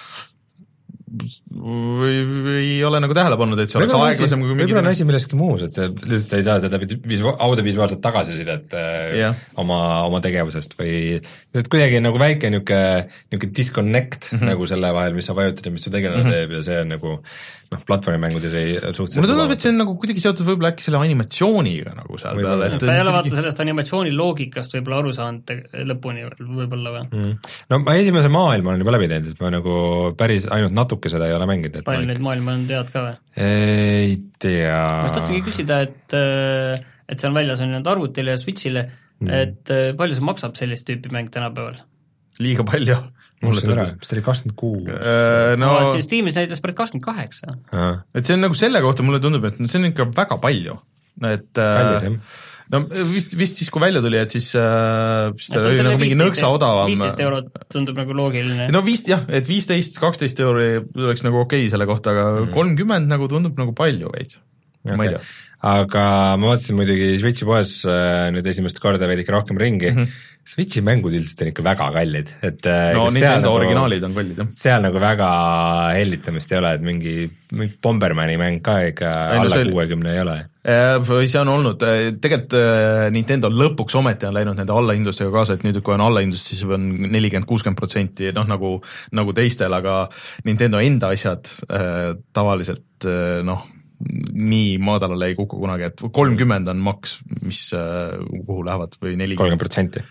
või, või ei ole nagu tähele pannud, et see oleks aeglasem kui mingi
võib-olla on asi milleski muus, et see, lihtsalt sa ei saa seda visu-, audiovisuaalset tagasisidet yeah. oma, oma tegevusest või et kuidagi nagu väike niuke, niuke disconnect mm -hmm. nagu selle vahel, mis sa vajutad ja mis su tegelane mm -hmm. teeb ja see on nagu noh, platvormimängudes ei suhteliselt
mulle tundub, et see on nagu kuidagi seotud võib-olla äkki selle animatsiooniga nagu seal peal, et
sa ei ole vaata sellest animatsiooni loogikast võib-olla aru saanud lõpuni võib-olla või mm.?
No ma esimese maailma olen juba läbi teinud, et ma nagu päris ainult natuke seda ei ole mänginud.
Palju neid maailma on tead ka või?
Ei tea.
Ma tahtsingi küsida, et, et see on väljas on need arvutile ja Switchile, mm. et palju see maksab sellist tüüpi mäng tänapäeval?
Liiga palju.
Mulle tundus, mis ta oli kakskümmend kuus.
No siis tiimis näitas pärit kakskümmend kaheksa.
Et see on nagu selle kohta mulle tundub, et see on ikka väga palju. Et,
Kallis, jah.
No vist, vist siis, kui välja tuli, et siis, siis ta oli nagu mingi nõksa odavam.
viisteist eurot tundub nagu loogiline.
No vist jah, et viisteist kaksteist euri oleks nagu okei selle kohta, aga kolmkümmend nagu tundub nagu palju veits. okay. ma ei tea.
Aga ma vaatasin muidugi Switchi poes nüüd esimest korda veidike rohkem ringi mm, -hmm. Switchi mängud üldiselt on ikka väga kallid, et
no Nintendo nagu, originaalid on kallid, jah.
seal nagu väga hellitamist ei ole, et mingi, mingi Bombermani mäng ka ikka ei, alla no kuuekümne ei ole.
See on olnud, tegelikult Nintendo lõpuks ometi on läinud nende allahindlustega kaasa, et nüüd kui on allahindlust, siis on nelikümmend kuuskümmend protsenti, noh nagu, nagu teistel, aga Nintendo enda asjad äh, tavaliselt äh, noh, nii madalale ei kuku kunagi, et kolmkümmend on maks, mis äh, kuhu lähevad või nelikümmend
kolmkümmend protsenti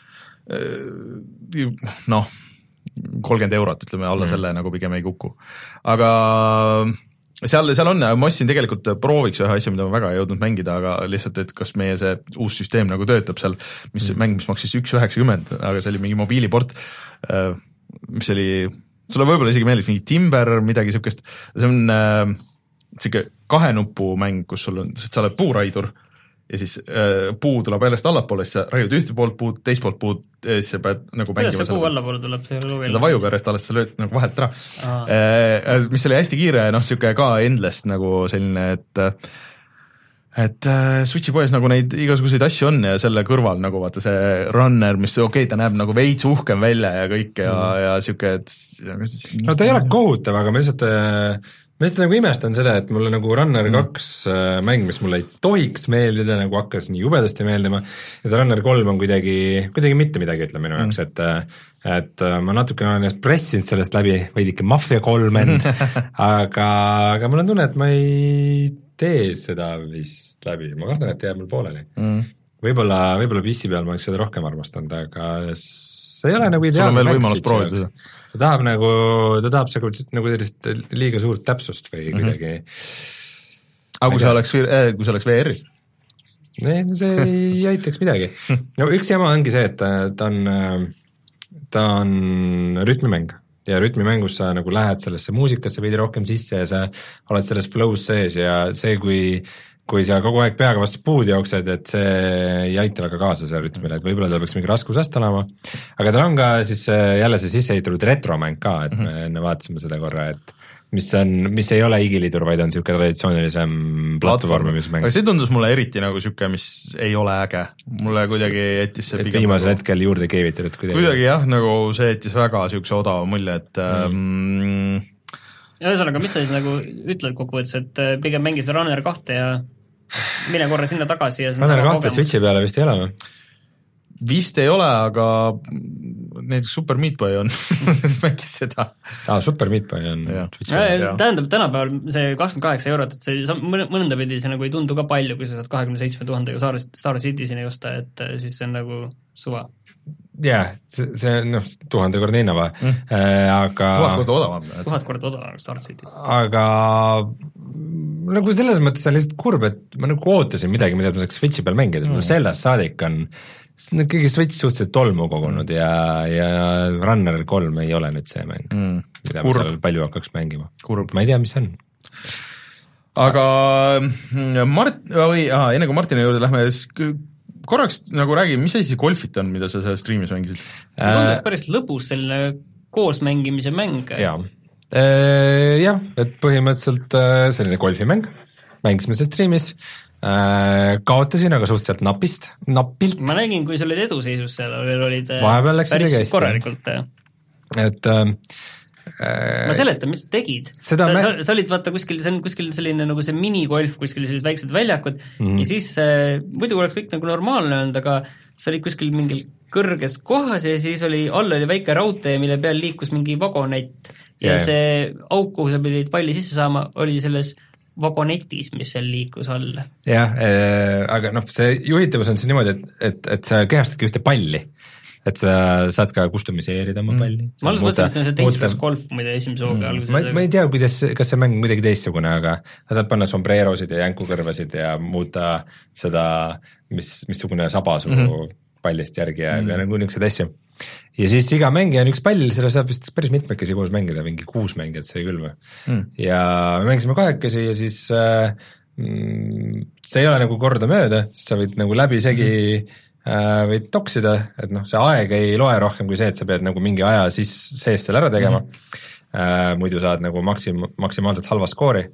noh, kolmkümmend eurot, ütleme, alla mm. selle nagu pigem ei kuku. Aga seal, seal on, ma ostsin tegelikult prooviks ühe asja, mida ma väga ei jõudnud mängida, aga lihtsalt, et kas meie see uus süsteem nagu töötab seal, mis mm. mäng, mis maksis üks üheksakümmend, aga see oli mingi mobiiliport, mis oli, sulle võib-olla isegi meeldib mingi Timber, midagi niisugust, see on niisugune kahe nupu mäng, kus sul on, sest sa oled puuraidur, ja siis äh, puu tuleb jällest allapoole, siis sa raiud ühte poolt puud, teist poolt puud, siis sa pead nagu
kuidas see puu allapoole tuleb?
Ta vajub järjest alles, sa lööd nagu vahelt ära. Äh, mis oli hästi kiire, noh, siuke ka endless nagu selline, et et äh, Switchi poes nagu neid igasuguseid asju on ja selle kõrval nagu vaata see runner, mis okei okay,, ta näeb nagu veits uhkem välja ja kõik ja, mm. ja siuke, et
no ta ei ole kohutav, aga ma lihtsalt äh... ma lihtsalt nagu imestan seda, et mulle nagu Runner kaks mm. mäng, mis mulle ei tohiks meeldida, nagu hakkas nii jubedasti meeldima ja see Runner kolm on kuidagi, kuidagi mitte midagi, ütleb minu jaoks, mm. et et ma natukene olen ennast pressinud sellest läbi, veidike Mafia kolm end, aga, aga mul on tunne, et ma ei tee seda vist läbi, ma kardan, et jääb mul pooleli mm. võib-olla, võib-olla P C peal ma oleks seda rohkem armastanud, aga see ei ole nagu ideaalne.
sul on veel võimalus proovida seda.
ta tahab nagu, ta tahab nagu, nagu sellist liiga suurt täpsust või mm-hmm. kuidagi.
aga kui see oleks, kui see oleks V R-is?
see ei aitaks midagi. no üks jama ongi see, et ta, ta on, ta on rütmimäng ja rütmimängus sa nagu lähed sellesse muusikasse veidi rohkem sisse ja sa oled selles flow's sees ja see, kui kui sa kogu aeg peaga vastu puud jooksed, et see ei aita väga kaasa selle rütmile, et võib-olla tal peaks mingi raskusast olema, aga tal on ka siis jälle see sisse ehitatud retromäng ka, et me enne vaatasime seda korra, et mis on, mis ei ole igiliidur, vaid on niisugune traditsioonilisem platvormimismäng.
aga see tundus mulle eriti nagu niisugune, mis ei ole äge. Mulle kuidagi jättis see
et pigem viimasel nagu, hetkel juurde keevitatud kuidagi.
Kuidagi jah, nagu see jättis väga niisuguse odava mulje, et mm. ähm,
ühesõnaga, mis sa siis nagu ütled kokkuvõttes, et pigem mängid see Runner kahte ja mine korra sinna tagasi ja
Runner kahte Switchi peale vist ei ole või?
Vist ei ole, aga näiteks Super Meat Boy on mängis seda.
Aa, Super Meat Boy on
ja. Ja, tähendab, tänapäeval see kakskümmend kaheksa eurot, et see mõnda pidi see nagu ei tundu ka palju, kui sa saad kahekümne seitsme tuhandega Star, Star Citizeni osta, et siis see on nagu suva.
Jah, see, see noh, tuhande korda hinnava mm., aga
tuhat korda odavam.
tuhat korda odavam Star Citizen.
Aga nagu selles mõttes on lihtsalt kurb, et ma nagu ootasin midagi, mida ma saaks Switchi peal mängida, mm. sellest saadik on see on kõige Switch suhteliselt tolmu kogunud ja, ja Runner kolm ei ole nüüd see mäng mm., mida kurb. Ma seal palju hakkaks mängima. Kurb. Ma ei tea, mis on.
Aga Mart-, või aha, enne kui Martini juurde lähme, korraks nagu räägi, mis asi see Golfit on, mida sa seal streamis mängisid?
See tundus päris lõbus selline koosmängimise mäng.
Jaa, e, jah, et põhimõtteliselt selline golfimäng, mängisime see streamis, kaotasin, aga suhteliselt napist, napilt.
Ma nägin, kui sa olid eduseisus seal, olid
vahepeal läks
päris korralikult.
Et äh,
ma seletan, mis sa tegid. Sa, me... sa, sa olid vaata kuskil, see on kuskil selline nagu see minigolf, kuskil sellised väiksed väljakud mm-hmm. ja siis äh, muidu oleks kõik nagu normaalne olnud, aga sa olid kuskil mingil kõrges kohas ja siis oli, all oli väike raudtee, mille peal liikus mingi vagonett ja yeah. see auk, kuhu sa pidid palli sisse saama, oli selles vagonetis, mis seal liikus all.
Jah, äh, aga noh, see juhitavus on siis niimoodi, et, et, et sa kehastadki ühte palli, et sa saad ka kustomiseerida oma palli.
Mm. Ma alles mõtlen, et see on see Dangerous Golf, muide esimese hooga alguses.
Ma, ma ei tea, kuidas, kas see mäng midagi teistsugune, aga sa saad panna sombreerosid ja jänkukõrvasid ja muuta seda, mis, missugune saba su mm-hmm. pallist järgi ja, mm-hmm. ja nagu niisugused asju. Ja siis iga mängija on üks pall, selle saab vist päris mitmekesi koos mängida, mingi kuus mängijat sai küll või. Mm. Ja me mängisime kahekesi ja siis äh, see ei ole nagu korda mööda, sest sa võid nagu läbi segi mm. äh, võid toksida, et noh, see aeg ei loe rohkem kui see, et sa pead nagu mingi aja siis sees seal ära tegema mm. äh, muidu saad nagu maksim-, maksimaalselt halva skoori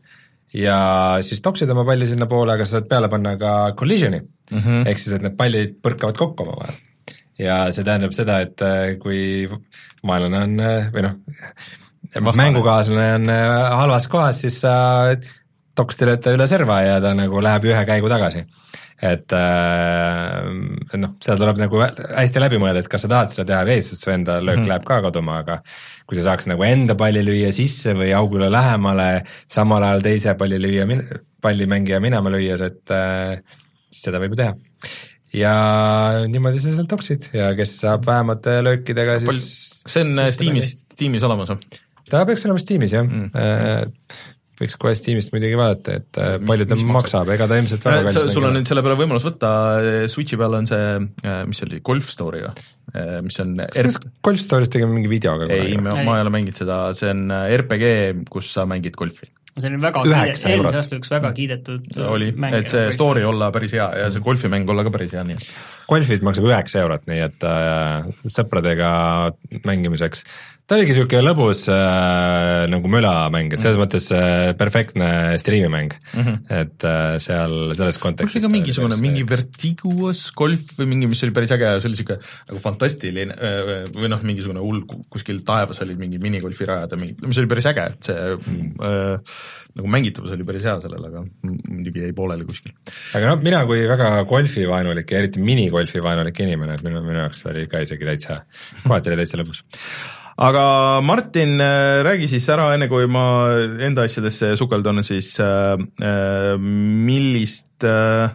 ja siis toksid oma palli sinna poole, aga sa saad peale panna ka collision'i mm -hmm. ehk siis, et need pallid põrkavad kokku oma vahel. ja see tähendab seda, et kui vaenlane on või noh, mängukaaslane on halvas kohas, siis sa toks tileta üle serva ja ta nagu läheb ühe käigu tagasi. Et, et noh, seal tuleb nagu hästi läbi mõelda, et kas sa tahad seda teha vees, sest su enda löök mm -hmm. läheb ka kaduma, aga kui sa saaks nagu enda palli lüüa sisse või augule lähemale, samal ajal teise palli lüüa, pallimängija minema lüüa, et siis seda võib ju teha. Ja niimoodi sa seal toksid ja kes saab vähemate löökidega, siis
see on Steamis, Steamis olemas või?
Ta peaks olema Steamis, jah mm. -hmm. võiks kohe Steamist muidugi vaadata, et mis, palju ta maksab, ega ta ilmselt väga kallis.
Sul on nüüd selle peale võimalus võtta, Switchi peal on see, mis see oli, Golf Story või? Mis on
kas R... Golf Story's tegime mingi videoga?
Ei, ma, ma ei ole mänginud seda, see on R P G, kus sa mängid golfi.
see oli väga kiidetud, eelmise aasta üks väga kiidetud
oli, et see story olla päris hea ja see golfimäng olla ka päris hea, nii.
Golfid maksab üheksa eurot, nii et äh, sõpradega mängimiseks ta oligi niisugune lõbus äh, nagu mölamäng, et selles mm. mõttes äh, perfektne striimimäng mm, -hmm. et äh, seal selles kontekstis
kas oli mingisugune, mingi Vertiguous golf või mingi, mis oli päris äge ja see oli niisugune nagu fantastiline äh, või noh, mingisugune hull kuskil taevas olid mingi minigolfirajad ja mingi, mis oli päris äge, et see mm. äh, nagu mängitavus oli päris hea sellel, aga muidugi jäi pooleli kuskil.
aga noh, mina kui väga golfivaenulik ja eriti minigolfivaenulik inimene, et minu, minu jaoks oli ka isegi täitsa, kohati oli täitsa lõbus.
Aga Martin, räägi siis ära, enne kui ma enda asjadesse sukeldun, siis äh, millist äh,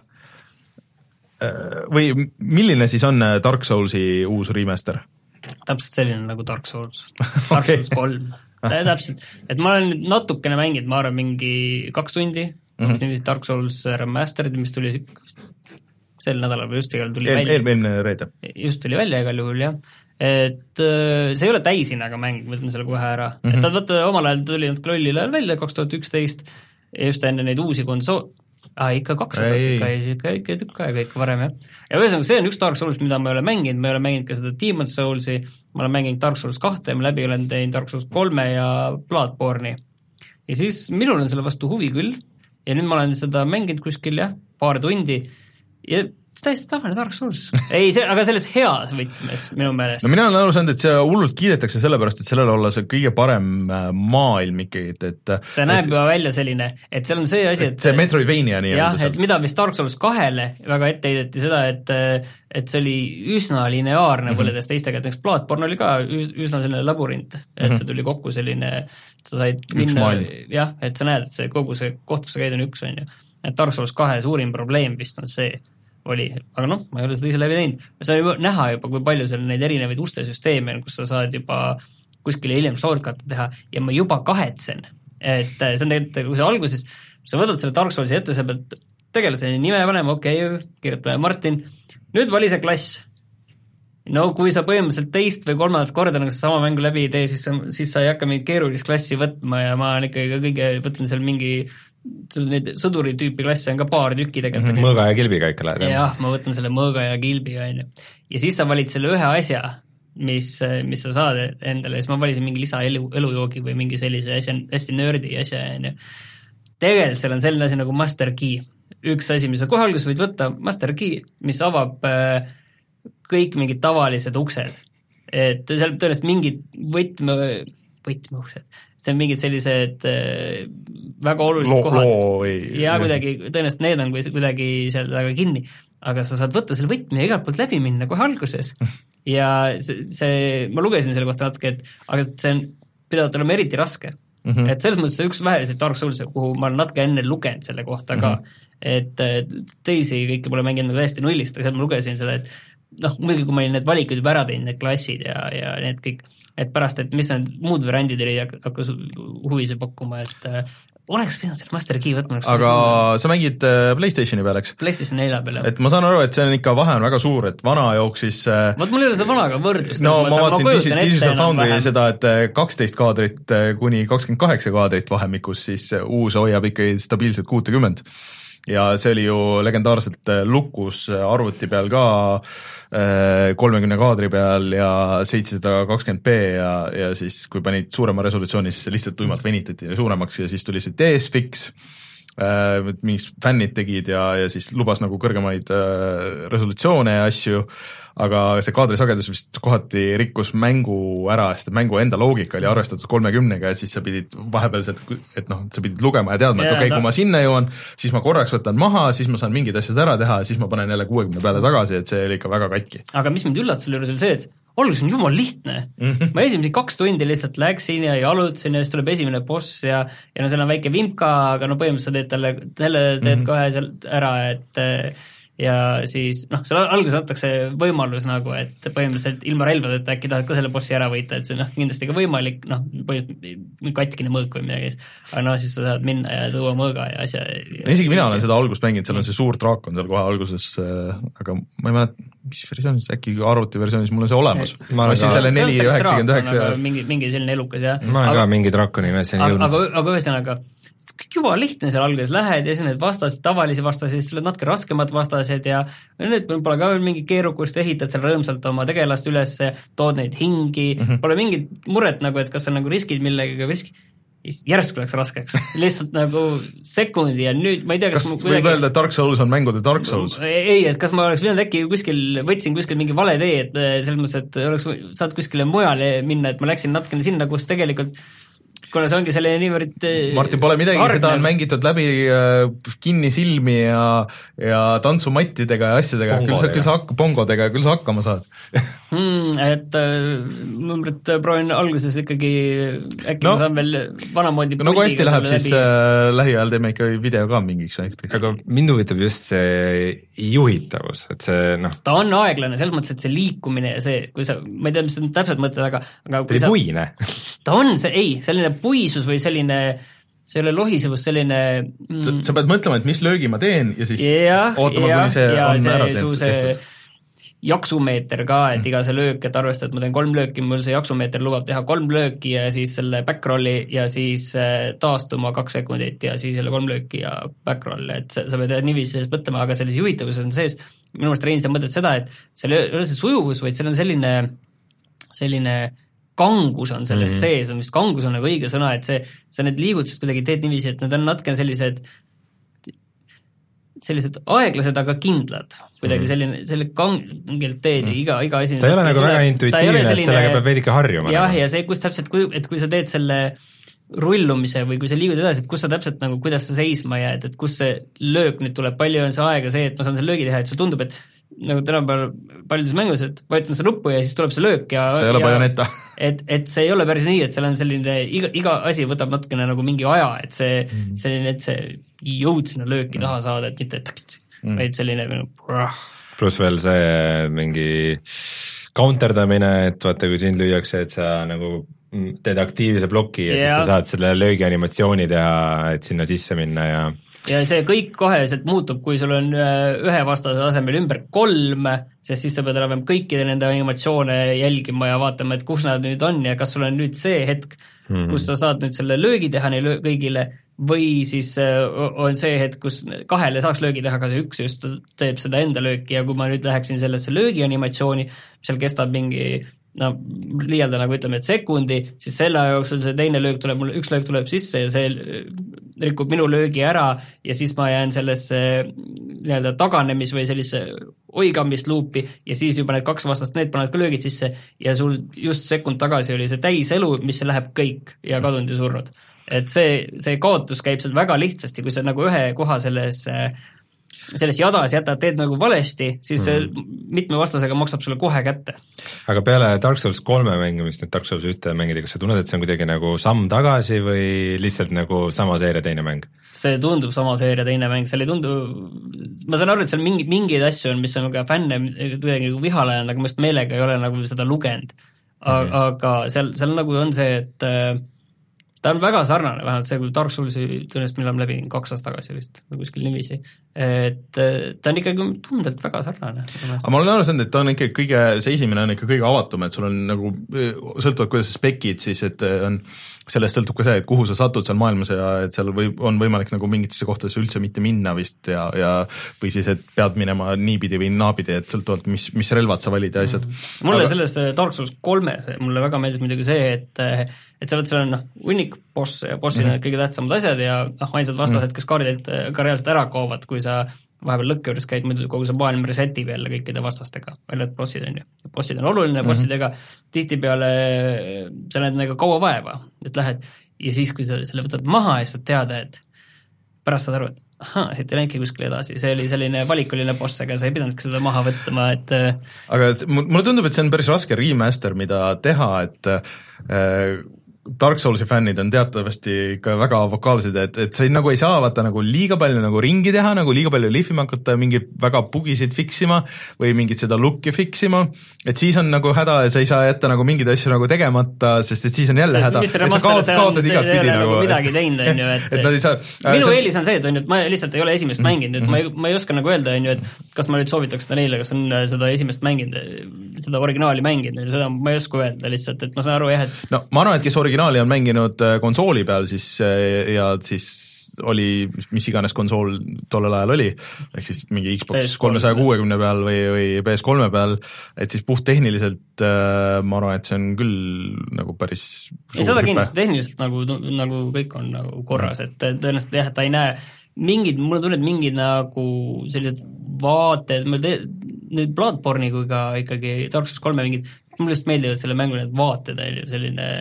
või milline siis on Dark Soulsi uus remaster?
Täpselt selline nagu Dark Souls, Dark okay. Souls kolm, täpselt, et ma olen nüüd natukene mänginud, ma arvan mingi kaks tundi, mm -hmm. Dark Souls remastered, mis tuli sel nädalal või just igal tuli
eel,
välja.
Eelmine reede.
Just tuli välja igal juhul, jah. Et see ei ole täishinnaga mäng, ma ütlen selle kohe ära mm, -hmm. et ta võtta omal ajal tuli nad lollil ajal välja kaks tuhat üksteist ja just enne neid uusi konsool- ah, ikka kaks aastat, ikka, ikka, ikka tükk aega ikka varem, jah. ja ühesõnaga, see on üks Dark Souls, mida ma ei ole mänginud, ma ei ole mänginud ka seda Demon's Soulsi, ma olen mänginud Dark Souls kahte, ma läbi olen teinud Dark Souls kolme ja Bloodborne'i. ja siis minul on selle vastu huvi küll ja nüüd ma olen seda mänginud kuskil, jah, paar tundi ja täiesti tavaline Dark Souls. ei, see, aga selles heas võtmes minu meelest.
no mina olen aru saanud, et see hullult kiidetakse sellepärast, et sellel olla see kõige parem maailm ikkagi, et, et
see näeb juba välja selline, et seal on see asi, et
see Metroidvania nii
jah, et mida vist Dark Souls kahele väga ette heideti seda, et et see oli üsna lineaarne mm -hmm. võrreldes teistega, et näiteks Bloodborne oli ka üsna selline labürint, et mm -hmm. see tuli kokku selline, sa said minna, jah, et sa näed, et see kogu see koht, kus sa käid, on üks, on ju. et Dark Souls kahe suurim probleem vist on see, oli, aga noh, ma ei ole seda ise läbi teinud. See on juba näha juba, kui palju seal neid erinevaid uste süsteeme on, kus sa saad juba kuskile hiljem shortcut'e teha ja ma juba kahetsen, et see on tegelikult, kui sa alguses, sa võtad selle Dark Soulsi ette, sa pead tegelase nime panema, okei okay,, kirjutame Martin, nüüd vali see klass. no kui sa põhimõtteliselt teist või kolmandat korda nagu sama mängu läbi ei tee, siis sa, siis sa ei hakka mingit keerulist klassi võtma ja ma olen ikkagi kõige, võtlen seal mingi neid sõduri tüüpi klasse on ka paar tükki tegelikult mm.
-hmm. mõõga ja kilbiga ikka lähed.
jah, ma võtan selle mõõga ja kilbi, on ju. ja siis sa valid selle ühe asja, mis, mis sa saad endale, siis ma valisin mingi lisa elu, elujoogi või mingi sellise asja, hästi nördi asja, on ju. tegelikult seal on selline asi nagu master key. üks asi, mis sa kohe alguses võid võtta, master key, mis avab äh, kõik mingid tavalised uksed. et seal tõenäoliselt mingid võtme, võtmeuksed, see on mingid sellised äh, väga olulised
loo,
kohad
loo või,
ja kuidagi, tõenäoliselt need on kuidagi seal taga kinni, aga sa saad võtta selle võtme ja igalt poolt läbi minna kohe alguses. ja see, see, ma lugesin selle kohta natuke, et aga see on, pidavad olema eriti raske mm. -hmm. et selles mõttes see üks väheseid Dark Souls, kuhu ma olen natuke enne lugenud selle kohta ka, mm -hmm. et teisi kõike pole mänginud nagu täiesti nullist, aga seal ma lugesin seda, et noh, muidugi kui ma olin need valikud juba ära teinud, need klassid ja, ja need kõik, et pärast, et mis need muud variandid oli, hakkas huvise pakkuma, et äh, oleks pidanud selle Master Key võtma.
aga sa mängid PlayStationi peal, eks?
PlayStation nelja peal, jah.
et ma saan aru, et see on ikka, vahe on väga suur, et vana jooksis
vot mul ei ole seda vanaga võrdlust.
no ma, ma vaatasin Digital Foundry seda, et kaksteist kaadrit kuni kakskümmend kaheksa kaadrit vahemikus, siis uus hoiab ikkagi stabiilselt kuutekümmend. ja see oli ju legendaarselt lukus arvuti peal ka kolmekümne kaadri peal ja seitsesada kakskümmend p ja, ja siis kui panid suurema resolutsiooni, siis see lihtsalt tuimalt venitati suuremaks ja siis tuli see D S Fix mis fännid tegid ja, ja siis lubas nagu kõrgemaid resolutsioone ja asju, aga see kaadrisagedus vist kohati rikkus mängu ära, sest mängu enda loogika oli arvestatud kolmekümnega ja siis sa pidid vahepealselt, et noh, sa pidid lugema ja teadma, et okei okay, no., kui ma sinna jõuan, siis ma korraks võtan maha, siis ma saan mingid asjad ära teha, siis ma panen jälle kuuekümne peale tagasi, et see oli ikka väga katki.
Aga mis mind üllatas selle juures oli see, et alguses on jumal lihtne. Mm-hmm. Ma esimesi kaks tundi lihtsalt läksin ja jalutasin ja siis tuleb esimene boss ja, ja no seal on väike vimka, aga no põhimõtteliselt teed talle, talle teed mm-hmm. kohe sealt ära, et ja siis noh, seal alguses antakse võimalus nagu, et põhimõtteliselt ilma relvadeta äkki tahad ka selle bossi ära võita, et see noh, kindlasti ka võimalik, noh, põhimõtteliselt katkine mõõk või midagi, aga noh, siis sa saad minna ja tuua mõõga ja asja.
Ja isegi mina olen seda algust mänginud, seal on see suur draakon seal kohe alguses, aga ma ei mäleta, mis versioonis, äkki arvuti versioonis mul on see olemas. Ma olen selle neli üheksakümmend üheksa
mingi, mingi selline elukas, jah.
Ma olen aga, ka mingi draakoni üheseni jõudnud.
Aga, aga ühesõnaga, kõik juba lihtne seal alguses lähed ja siis need vastased, tavalisi vastased, siis need natuke raskemad vastased ja need pole ka veel mingi keerukust, ehitad seal rõõmsalt oma tegelast üles, tood neid hingi, mm-hmm. pole mingit muret nagu, et kas sa nagu riskid millegagi või riskid. Järsku läks raskeks, lihtsalt nagu sekundi ja nüüd ma ei tea,
kas, kas võib kuidagi... öelda, et Dark Souls on mängude Dark Souls?
Ei, et kas ma oleks pidanud äkki kuskil, võtsin kuskil mingi vale tee, et selles mõttes, et oleks saad kuskile mujale minna, et ma läksin natukene sinna, kus tegelikult kuna see ongi selline niivõrd
Martin, pole midagi, argnev. Seda on mängitud läbi äh, kinni silmi ja, ja tantsumattidega ja asjadega, küll sa, küll sa hakka, pongodega, küll sa hakkama saad
hmm, et äh, numbrit proovin alguses ikkagi äkki no, ma saan veel vanamoodi
no kui hästi läheb, siis äh, lähiajal teeme ikka video ka mingiks näiteks.
Aga mind huvitab just see juhitavus, et see noh
ta on aeglane, selles mõttes, et see liikumine ja see, kui sa, ma ei tea, mis täpselt mõtled, aga, aga
ta ei puine
ta on see, ei, selline puisus või selline, selle lohisevus, selline
mm, sa, sa pead mõtlema, et mis löögi ma teen ja siis ja, ootama, kuni see ja, on see, ära tehtud.
See jaksumeeter ka, et mm. iga see löök, et arvesta, et ma teen kolm lööki, mul see jaksumeeter lubab teha kolm lööki ja siis selle backrolli ja siis taastuma kaks sekundit ja siis jälle kolm lööki ja backroll, et sa pead niiviisi sellest mõtlema, aga selles juhitavuses on sees, minu meelest Rein, sa mõtled seda, et seal ei ole see sujuvus, vaid seal on selline selline kangus on selles mm-hmm. sees, on vist kangus on nagu õige sõna, et see, sa need liigutused kuidagi teed niiviisi, et need on natukene sellised sellised aeglased, aga kindlad. Kuidagi selline, selle kangelt teed ja iga, iga asi
ta ei ole nagu väga intuitiivne, et sellega peab veidike harjuma.
Jah, ja see, kus täpselt, et kui sa teed selle rullumise või kui sa liigud edasi, et kus sa täpselt nagu, kuidas sa seisma jääd, et kus see löök nüüd tuleb, palju on see aega see, et ma saan selle löögi teha, et sul tundub, et nagu tänapäeval paljudes mängus, et vajutan seda nuppu ja siis tuleb see löök ja
ta ei ole Bayonetta.
Et, et see ei ole päris nii, et seal on selline, iga, iga asi võtab natukene nagu mingi aja, et see mm. selline, et see jõud sinna lööki taha saada, et mitte, et mm. vaid selline
pluss veel see mingi counterdamine, et vaata, kui sind lüüakse, et sa nagu teed aktiivse ploki ja, ja siis sa saad selle löögi animatsiooni teha, et sinna sisse minna ja
ja see kõik koheselt muutub, kui sul on ühe vastase asemel ümber kolm, sest siis sa pead olema kõikide nende animatsioone jälgima ja vaatama, et kus nad nüüd on ja kas sul on nüüd see hetk, mm-hmm. kus sa saad nüüd selle löögi teha neile kõigile või siis on see hetk, kus kahele saaks löögi teha, aga see üks just teeb seda enda lööki ja kui ma nüüd läheksin sellesse löögi animatsiooni, seal kestab mingi no liialda nagu ütleme, et sekundi, siis selle jooksul see teine löök tuleb, mul üks löök tuleb sisse ja see rikub minu löögi ära ja siis ma jään sellesse nii-öelda taganemis või sellise oigamist luupi ja siis juba need kaks vastast, need panevad ka löögid sisse ja sul just sekund tagasi oli see täiselu, mis läheb kõik ja kadunud ja surnud. Et see, see kaotus käib seal väga lihtsasti, kui sa nagu ühe koha selles selles jadas jätad, teed nagu valesti, siis mm. mitme vastasega maksab sulle kohe kätte.
Aga peale Dark Souls kolme mängimist, nüüd Dark Souls ühte mängida, kas sa tunned, et see on kuidagi nagu samm tagasi või lihtsalt nagu sama seeria teine mäng?
See tundub sama seeria teine mäng, seal ei tundu, ma saan aru, et seal mingi, mingeid asju on, mis on ka fänne kuidagi nagu vihale jäänud, aga ma just meelega ei ole nagu seda lugenud. Mm. Aga seal, seal nagu on see, et ta on väga sarnane, vähemalt see, kui Dark Soulsi tõenäoliselt me oleme läbi kaks aastat tagasi vist, või kuskil niiviisi, et ta on ikkagi tundelt väga sarnane.
aga ma olen aru saanud, et ta on ikkagi kõige, see esimene on ikka kõige avatum, et sul on nagu, sõltuvad kuidas sa spekid siis, et on, sellest sõltub ka see, et kuhu sa satud seal maailmas ja et seal või, on võimalik nagu mingitesse kohtadesse üldse mitte minna vist ja, ja või siis, et pead minema niipidi või naapidi, et sõltuvalt, mis, mis relvad sa valid ja asjad.
mulle aga... selles Dark Souls kolmes, mulle väga meeldis muidugi see, et et sa võid seal on noh, hunnik bosse ja bossid on mm -hmm. kõige tähtsamad asjad ja noh, ainsad vastased, mm -hmm. kes kaardid ka reaalselt ära kaovad, kui sa vahepeal lõkke juures käid, muidu kogu see maailm resetib jälle kõikide vastastega, välja et bossid on ju. Bossid on oluline, bossidega mm -hmm. tihtipeale sa näed nagu kaua vaeva, et lähed ja siis, kui sa selle võtad maha ja saad teada, et pärast saad aru, et ahaa, siit ei läinudki kuskile edasi, see oli selline valikuline boss, aga sa ei pidanudki seda maha võtma, et
aga mulle tundub, et see on päris raske remaster, mida teha, et äh, Dark Soulsi fännid on teatavasti ikka väga vokaalsed, et, et sa ei, nagu ei saa vaata nagu liiga palju nagu ringi teha, nagu liiga palju lihvima hakata, mingeid väga bugisid fiksima või mingit seda looki fiksima, et siis on nagu häda ja sa ei saa jätta nagu mingeid asju nagu tegemata, sest et siis on jälle see, häda, et sa kaot, kaotad igat pidi nagu,
nagu midagi teinud, on ju, et, et saa, minu see... eelis on see, et on ju, et ma lihtsalt ei ole esimest mm -hmm. mänginud, et ma ei, ma ei oska nagu öelda, on ju, et kas ma nüüd soovitaks seda neile, kas on seda esimest mänginud, seda originaali mänginud, seda ma ei oska öelda lihtsalt, et ma saan aru jah, et
no ma arvan, et kes originaali on mänginud konsooli peal, siis ja siis oli, mis iganes konsool tollel ajal oli, ehk siis mingi Xbox kolmesaja kuuekümne peal või, või P S kolme peal, et siis puhttehniliselt ma arvan, et see on küll nagu päris
ei, seda kindlasti tehniliselt nagu, nagu kõik on nagu korras, et tõenäoliselt jah, et ta ei näe mingid, mulle tunned mingid nagu sellised vaated, nüüd Bloodborne'i kui ka ikkagi Dark Souls kolme mingid, mulle just meeldivad selle mängu need vaated, selline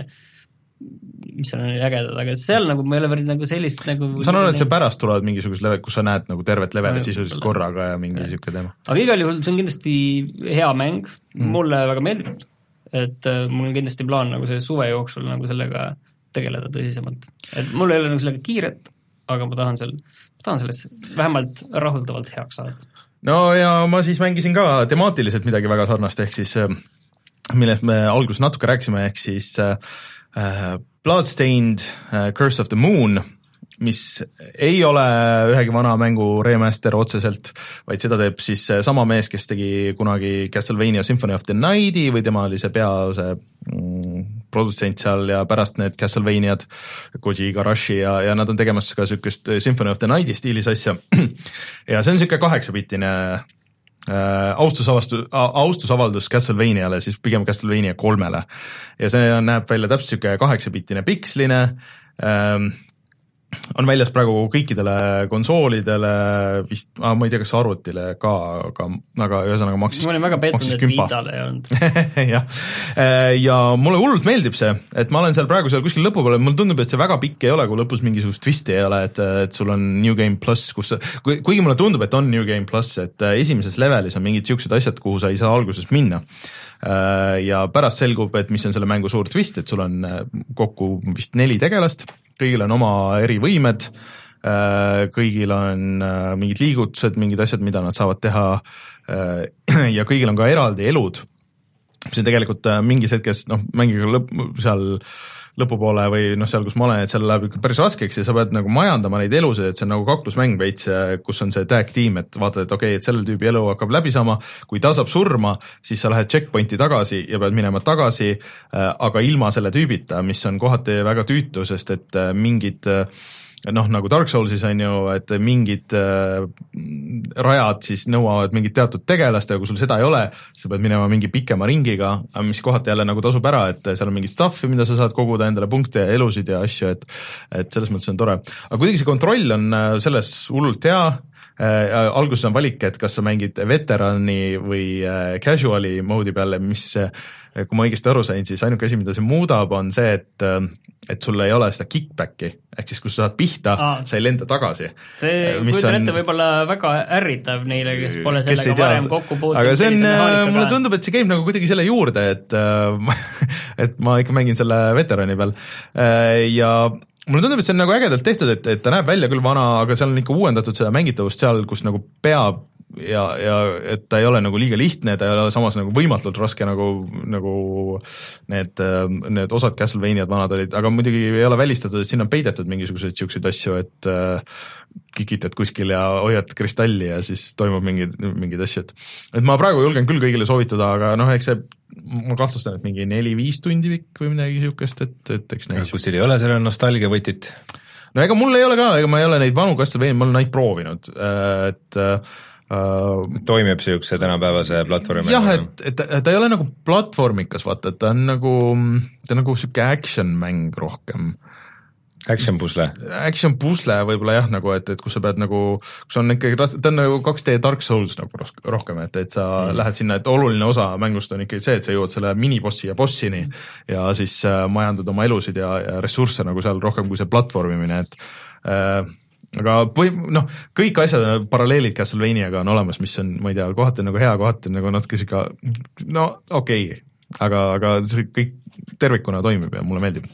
mis on ägedad, aga seal nagu ma ei ole võrd nagu sellist nagu
ma saan aru, et see pärast tulevad mingisugused level, kus sa näed nagu tervet levelit sisuliselt korraga ja mingi niisugune teema.
Aga igal juhul see on kindlasti hea mäng, mm. mulle väga meeldib, et mul on kindlasti plaan nagu see suve jooksul nagu sellega tegeleda tõsisemalt. Et mul ei ole nagu sellega kiiret, aga ma tahan, seal, ma tahan sellest vähemalt rahuldavalt heaks saada.
No ja ma siis mängisin ka temaatiliselt midagi väga sarnast, ehk siis millest me alguses natuke rääkisime, ehk siis Uh, Bloodstained uh, Curse of the Moon, mis ei ole ühegi vana mängu remaster otseselt, vaid seda teeb siis sama mees, kes tegi kunagi Castlevania Symphony of the Nighti või tema oli see pea, see mm, produtsent seal ja pärast need Castlevaniad, Koji Igarashi ja, ja nad on tegemas ka niisugust Symphony of the Nighti stiilis asja ja see on niisugune kaheksapitine Äh, austusavastus, austusavaldus Castlevaniale, siis pigem Castlevania kolmele ja see näeb välja täpselt niisugune kaheksapitine piksline ähm, on väljas praegu kõikidele konsoolidele vist, ah, ma ei tea, kas arvutile ka, aga, aga ühesõnaga maksis
ma olin väga pettunud, et Vitale ei olnud
jah, ja mulle hullult meeldib see, et ma olen seal praegu seal kuskil lõpupoole, mulle tundub, et see väga pikk ei ole, kui lõpus mingisugust twisti ei ole, et, et sul on New Game Plus, kus kui, kuigi mulle tundub, et on New Game Plus, et esimeses levelis on mingid niisugused asjad, kuhu sa ei saa alguses minna ja pärast selgub, et mis on selle mängu suur twist, et sul on kokku vist neli tegelast, kõigil on oma erivõimed, kõigil on mingid liigutused, mingid asjad, mida nad saavad teha ja kõigil on ka eraldi elud, mis on tegelikult mingis hetkes, noh, mängiga lõpp, seal lõpupoole või noh, seal, kus ma olen, et seal läheb ikka päris raskeks ja sa pead nagu majandama neid elusid, et see on nagu kaklusmäng veits, kus on see tag team, et vaatad, et okei okay,, et selle tüübi elu hakkab läbi saama, kui ta saab surma, siis sa lähed checkpointi tagasi ja pead minema tagasi, aga ilma selle tüübita, mis on kohati väga tüütu, sest et mingid noh, nagu Dark Soulsis on ju, et mingid äh, rajad siis nõuavad mingit teatud tegelast ja kui sul seda ei ole, sa pead minema mingi pikema ringiga, mis kohati jälle nagu tasub ära, et seal on mingit stuffi, mida sa saad koguda endale punkte ja elusid ja asju, et et selles mõttes on tore. Aga kuidagi see kontroll on selles hullult hea, äh, alguses on valik, et kas sa mängid veterani või äh, casuali moodi peale, mis kui ma õigesti aru sain, siis ainuke asi, mida see muudab, on see, et et sul ei ole seda kickbacki, ehk siis kui sa saad pihta, Aa. sa ei lenda tagasi.
See, kujutan on... ette, võib-olla väga ärritav neile, kes pole sellega kes varem kokku puutunud.
Aga see on, mulle tundub, et see käib nagu kuidagi selle juurde, et et ma ikka mängin selle veterani peal ja mulle tundub, et see on nagu ägedalt tehtud, et, et ta näeb välja küll vana, aga seal on ikka uuendatud seda mängitavust seal, kus nagu peab ja, ja et ta ei ole nagu liiga lihtne, ta ei ole samas nagu võimatult raske nagu, nagu need, need osad Castlevaniad vanad olid, aga muidugi ei ole välistatud, et sinna on peidetud mingisuguseid siukseid asju, et kikitad kuskil ja hoiad kristalli ja siis toimub mingid, mingid asju, et et ma praegu julgen küll kõigile soovitada, aga noh, eks see, ma kahtlustan, et mingi neli-viis tundi pikk või midagi siukest, et, et eks näis.
Kus teil ei ole selle nostalgia võtit?
No ega mul ei ole ka, ega ma ei ole neid vanu Castlevania, ma olen neid proovinud, et
Uh, toimib siukse tänapäevase platvormi?
jah, et, et ta ei ole nagu platvormikas, vaata, et ta on nagu, ta on nagu siuke action mäng rohkem.
Action pusle?
Action pusle võib-olla jah, nagu, et, et kus sa pead nagu, kus on ikkagi, ta on nagu kaks D Dark Souls nagu rohkem, et, et sa mm. lähed sinna, et oluline osa mängust on ikkagi see, et sa jõuad selle minibossi ja bossini ja siis äh, majandud oma elusid ja, ja ressursse nagu seal rohkem kui see platvormimine, et äh, aga või noh, kõik asjad paralleelid Castlevaniaga on olemas, mis on, ma ei tea, kohati nagu hea, kohati nagu natuke siuke, no okei okay., aga, aga see kõik tervikuna toimib ja mulle meeldib.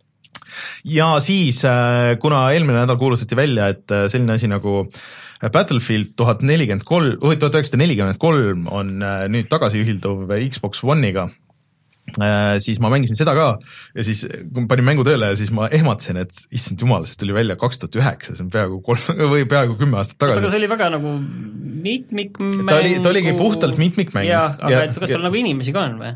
Ja siis, kuna eelmine nädal kuulutati välja, et selline asi nagu Battlefield tuhat nelikümmend kolm, tuhat üheksasada nelikümmend kolm on nüüd tagasi ühilduv Xbox One'iga, siis ma mängisin seda ka ja siis kui ma panin mängu tööle ja siis ma ehmatasin, et issand jumal, see tuli välja kaks tuhat üheksa, see on peaaegu kolm või peaaegu kümme aastat tagasi.
aga see oli väga nagu mitmikmäng.
ta oli, ta oligi puhtalt mitmikmäng.
jah, aga ja, et kas seal nagu inimesi ka on või?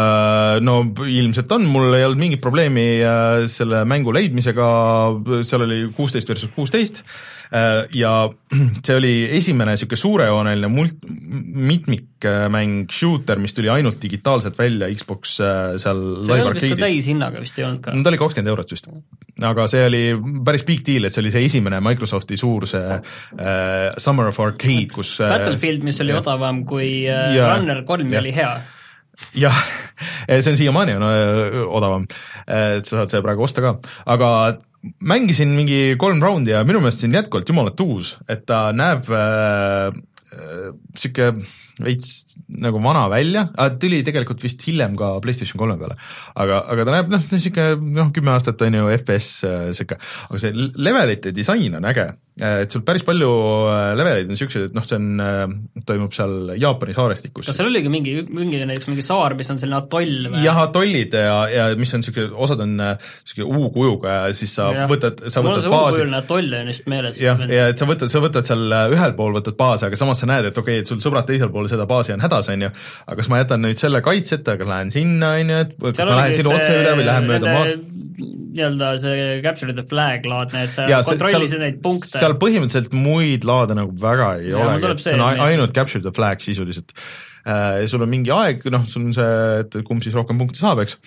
No ilmselt on, mul ei olnud mingit probleemi selle mängu leidmisega, seal oli kuusteist versus kuusteist ja see oli esimene siuke suurejooneline mult-, mitmikmäng shooter, mis tuli ainult digitaalselt välja Xbox seal
see ei olnud vist ka täishinnaga vist ei olnud ka?
no ta oli kakskümmend eurot vist, aga see oli päris big deal, et see oli see esimene Microsofti suur see uh, Summer of Arcade, kus
Battlefield, mis oli ja, odavam kui uh, ja, Runner kolm oli hea.
jah, see on siiamaani on odavam, et sa saad selle praegu osta ka, aga mängisin mingi kolm raundi ja minu meelest see on jätkuvalt jumalat uus, et ta näeb äh, äh, siuke veits nagu vana välja, tuli tegelikult vist hiljem ka PlayStation kolme peale, aga, aga ta näeb noh, siuke noh, kümme aastat on ju F P S siuke, aga see levelite disain on äge, et sul päris palju leveleid on siuksed, et noh, see on, toimub seal Jaapani saarestikus.
kas seal oligi mingi, mingi, näiteks mingi saar, mis on selline atoll või?
jah, atollid ja, ja mis on siuke, osad on siuke U-kujuga ja siis sa ja. võtad, sa
mul
võtad
baasi. Mul on see
U-kujuline
atoll on just meeles.
jah, ja et sa võtad, sa võtad seal ühel pool võtad baasi, aga samas sa näed, et okei okay,, et sul sõbrad teisel pool seda baasi on hädas, on ju, aga kas ma jätan nüüd selle kaitseta, aga lähen sinna, on ju, et kas ma lähen sinna otse üle või lähen mööda maad?
nii-öelda see capture the flag laadne, et sa ja, kontrollisid neid punkte.
seal põhimõtteliselt muid laade nagu väga ei ja, ole, see on ainult capture the flag sisuliselt. Äh, sul on mingi aeg, noh, sul on see, et kumb siis rohkem punkte saab, eks.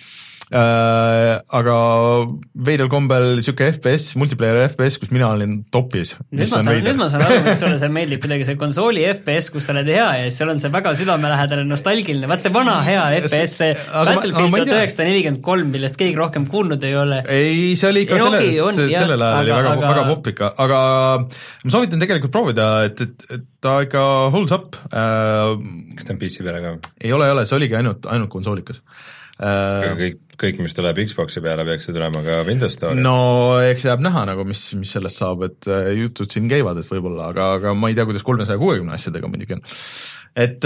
Äh, aga veidral kombel siuke F P S, multiplayer F P S, kus mina olin topis.
Nüüd ma, saan, nüüd ma saan aru, et sulle see meeldib kuidagi see konsooli F P S, kus sa oled hea ja seal on see väga südamelähedane nostalgiline, vaat see vana hea F P S, see Battlefield tuhat üheksasada nelikümmend kolm, millest keegi rohkem kuulnud ei ole.
ei, see oli ikka selle, sellel ajal oli väga, aga... väga popp ikka, aga ma soovitan tegelikult proovida, et, et, et ta ikka holds up.
Kas ta on P C peale ka?
ei ole, ei ole, see oligi ainult, ainult konsoolikas.
kõik, kõik, mis tuleb Xboxi peale, peaks see tulema ka Windows Store'i?
no eks jääb näha nagu, mis, mis sellest saab, et jutud siin käivad, et võib-olla, aga, aga ma ei tea, kuidas kolmesaja kuuekümne asjadega muidugi on. Et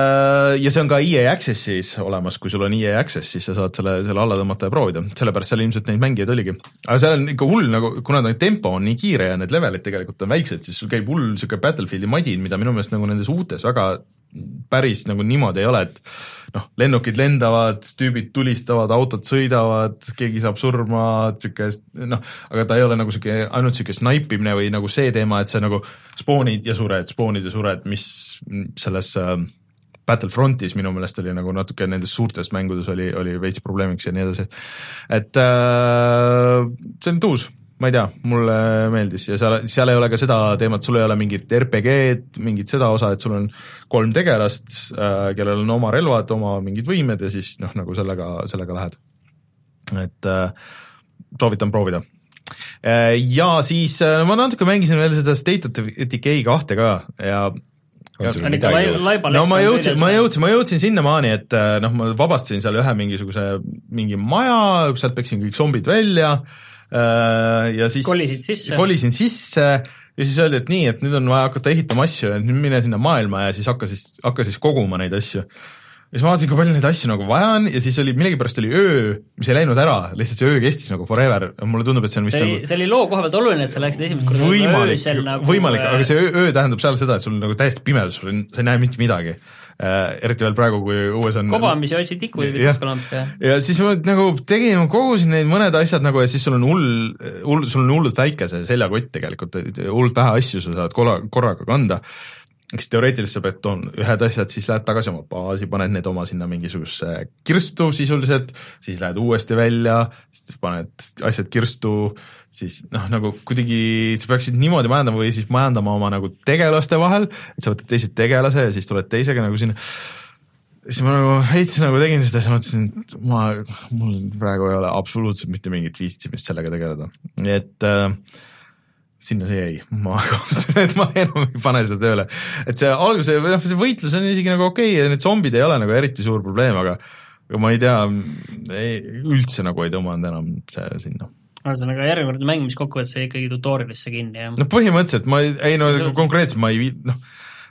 ja see on ka E A Accessis olemas, kui sul on E A Access, siis sa saad selle, selle alla tõmmata ja proovida, sellepärast seal ilmselt neid mängijaid oligi. Aga seal on ikka hull, nagu, kuna ta tempo on nii kiire ja need levelid tegelikult on väiksed, siis sul käib hull siuke Battlefieldi madin, mida minu meelest nagu nendes uutes väga päris nagu niimoodi ei ole, et noh, lennukid lendavad, tüübid tulistavad, autod sõidavad, keegi saab surma, siuke, noh, aga ta ei ole nagu siuke, ainult siuke snaipimine või nagu see teema, et see nagu spoonid ja sured, spoonid ja sured, mis selles äh, Battlefrontis minu meelest oli nagu natuke nendes suurtes mängudes oli, oli veits probleemiks ja nii edasi. Et äh, see on tuus. Ma ei tea, mulle meeldis ja seal, seal ei ole ka seda teemat, sul ei ole mingit R P G-d, mingit seda osa, et sul on kolm tegelast, äh, kellel on oma relvad, oma mingid võimed ja siis noh, nagu sellega, sellega lähed. Et äh, soovitan proovida. Äh, ja siis äh, ma natuke mängisin veel seda State of Decay kahte ka ja Ja, no ma jõudsin, ma jõudsin, ma jõudsin sinna maani, et noh, ma vabastasin seal ühe mingisuguse, mingi maja, sealt peksin kõik zombid välja ja siis
kolisid sisse,
kolisin sisse ja siis öeldi, et nii, et nüüd on vaja hakata ehitama asju, et nüüd mine sinna maailma ja siis hakka siis, hakka siis koguma neid asju. Ja siis ma vaatasin, kui palju neid asju nagu vaja on ja siis oli, millegipärast oli öö, mis ei läinud ära, lihtsalt see öö kestis nagu forever, mulle tundub, et see on vist
see oli,
nagu
see oli loo koha pealt oluline, et sa läksid esimest korda
võimalik,
nagu,
võimalik, aga see öö, öö tähendab seal seda, et sul nagu täiesti pimedus, sa ei näe mitte midagi. Äh, eriti veel praegu, kui uues on
kobamis ja otsid ikku ja,
ja, ja siis ma nagu tegin, kogusin neid mõned asjad nagu ja siis sul on hull, hull, sul on hullult väike see seljakott tegelikult, hullult vähe asju sa saad korra, korraga kanda. Eks teoreetiliselt sa pead toon ühed asjad, siis lähed tagasi oma baasi, paned need oma sinna mingisuguse kirstu sisuliselt, siis lähed uuesti välja, siis paned asjad kirstu, siis noh, nagu kuidagi sa peaksid niimoodi majandama või siis majandama oma nagu tegelaste vahel, et sa võtad teised tegelase ja siis tuled teisega nagu sinna. Siis ma nagu heitsin nagu tegin seda, siis mõtlesin, et ma, mul praegu ei ole absoluutselt mitte mingit viitsimist sellega tegeleda. Et äh, sinna see jäi, ma kohustasin, et ma enam ei pane seda tööle. Et see alguse, see võitlus on isegi nagu okei okay, ja need zombid ei ole nagu eriti suur probleem, aga, aga ma ei tea, ei, üldse nagu ei tõmmanud enam see sinna.
Ühesõnaga järjekordne mäng, mis kokkuvõttes sai ikkagi tutorialisse kinni, jah?
No põhimõtteliselt, ma ei, ei no see... konkreetselt ma ei, noh,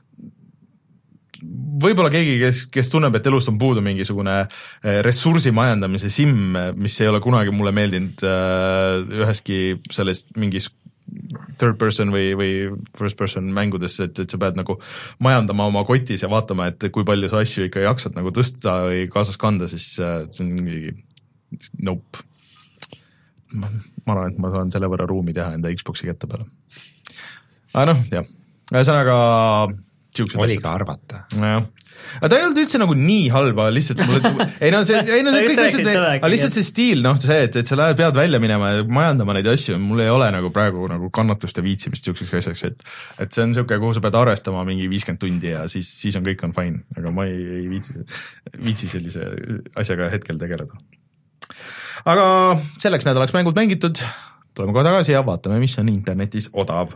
võib-olla keegi, kes, kes tunneb, et elust on puudu mingisugune ressursi majandamise sim, mis ei ole kunagi mulle meeldinud üheski sellest mingis third person või, või first person mängudes, et, et sa pead nagu majandama oma kotis ja vaatama, et kui palju sa asju ikka jaksad nagu tõsta või kaasas kanda, siis see on mingi nope. Ma, ma arvan, et ma saan selle võrra ruumi teha enda Xboxi kätte peale. Aga noh, jah. Ühesõnaga
oli ka arvata.
Jah. Aga ta ei olnud üldse nagu nii halba, lihtsalt mulle, ei no see, ei no see kõik lihtsalt, aga lihtsalt see stiil, noh see, et, et sa lähed, pead välja minema ja majandama neid asju, mul ei ole nagu praegu nagu kannatuste viitsimist siukseks asjaks, et et see on siuke, kuhu sa pead arvestama mingi viiskümmend tundi ja siis, siis on kõik on fine, aga ma ei, ei viitsi, viitsi sellise asjaga hetkel tegeleda. Aga selleks nädalaks mängud mängitud, tuleme kohe tagasi ja vaatame, mis on internetis odav.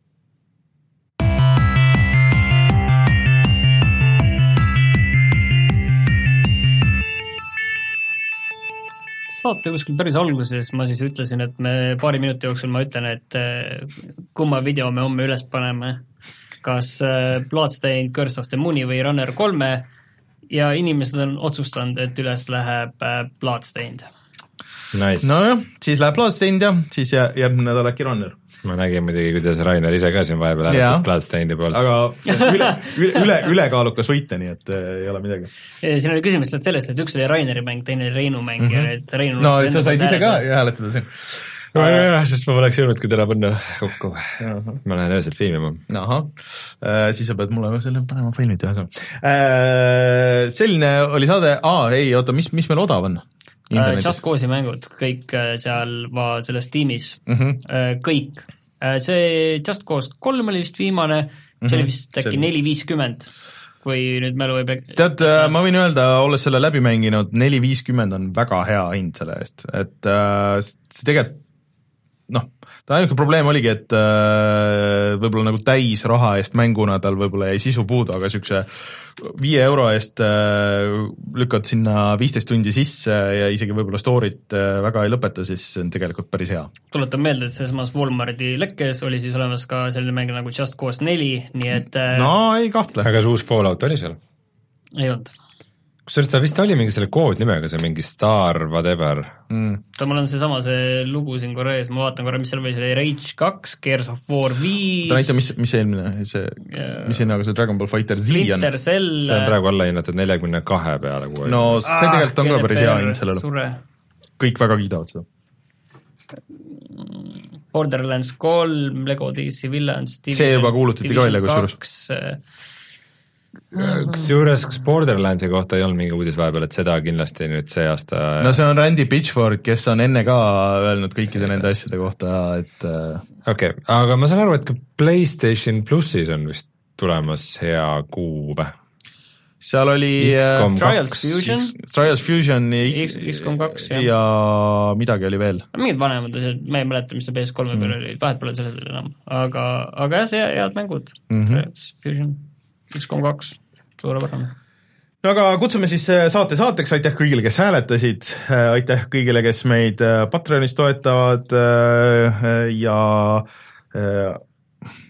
Saate kuskil päris alguses ma siis ütlesin, et me paari minuti jooksul ma ütlen, et kumma video me homme üles paneme, kas Bloodstained, Curse of the Mooni või Runner kolme ja inimesed on otsustanud, et üles läheb Bloodstained.
Nice.
No jah, siis läheb Bloodstained ja siis järgmine nädal äkki Runner.
Ma nägin muidugi, kuidas Rainer ise ka siin vahepeal ääretas Bloodstainedi poolt.
Aga üle, üle, ülekaalukas võite, nii et ei ole midagi.
Siin oli küsimus sellest, et üks oli Raineri mäng, teine oli Reinu mäng mm-hmm. ja et Reinu...
No, et sa said ise ka hääletada siin.
No, jah, sest ma poleks jõudnud, kui täna panna kokku. Ma lähen öösel filmima.
Aha, äh, siis sa pead mulle selle panema filmid ühe äh, selline oli saade, aa, ei, oota, mis, mis meil odav on?
Internetis. Just Cause'i mängud, kõik seal va, selles tiimis, mm-hmm. kõik. See Just Cause kolm oli vist viimane, see mm-hmm. oli vist äkki neli viiskümmend, kui nüüd mälu ei pea...
Tead, ma võin öelda, olles selle läbi mänginud, neli viiskümmend on väga hea hind selle eest, et äh, see tegelikult, noh, ta ainuke probleem oligi, et äh, võib-olla nagu täis raha eest mänguna tal võib-olla jäi sisu puudu, aga siukse viie euro eest äh, lükkad sinna viisteist tundi sisse ja isegi võib-olla story't äh, väga ei lõpeta, siis see on tegelikult päris hea.
Tuletan meelde, et selles Walmarti lekkes oli siis olemas ka selline mäng nagu Just Cause neli, nii et äh,
no ei kahtle.
Aga see uus Fallout oli seal?
Ei olnud.
Kusjuures ta vist oli mingi selle koodnimega, see mingi Star whatever.
Mm. Ta mul on see sama see lugu siin korra ees, ma vaatan korra, mis seal või, see oli Rage kaks, Gears of War viis.
Ta näita, mis, mis eelmine, see, yeah. mis eelmine, aga see Dragon Ball Fighter Z on.
See on praegu alla hinnatud neljakümne kahe peale.
No see ah, tegelikult on ka päris hea hind sellele. Kõik väga kiidavad seda.
Borderlands kolm, Lego D C Villains,
see juba kuulutati ka välja kusjuures.
Kas juures, kas Borderlandsi kohta ei olnud mingi uudis vahepeal, et seda kindlasti nüüd see aasta...
No see on Randy Pitchford, kes on enne ka öelnud kõikide nende asjade kohta, et...
Okei, okay, aga ma saan aru, et ka PlayStation Plussis on vist tulemas hea kuu või?
Seal oli
Trials Fusion,
Trials Fusion
X COM kaks ja.
ja midagi oli veel.
Mingid vanemad, ma ei mäleta, mis see P S kolme mm. peal oli, vahet pole sellel enam, aga, aga jah, see head mängud, mm-hmm. Trials Fusion, X COM kaks, suurepärane.
Aga kutsume siis saate saateks, aitäh kõigile, kes hääletasid, aitäh kõigile, kes meid Patreonis toetavad ja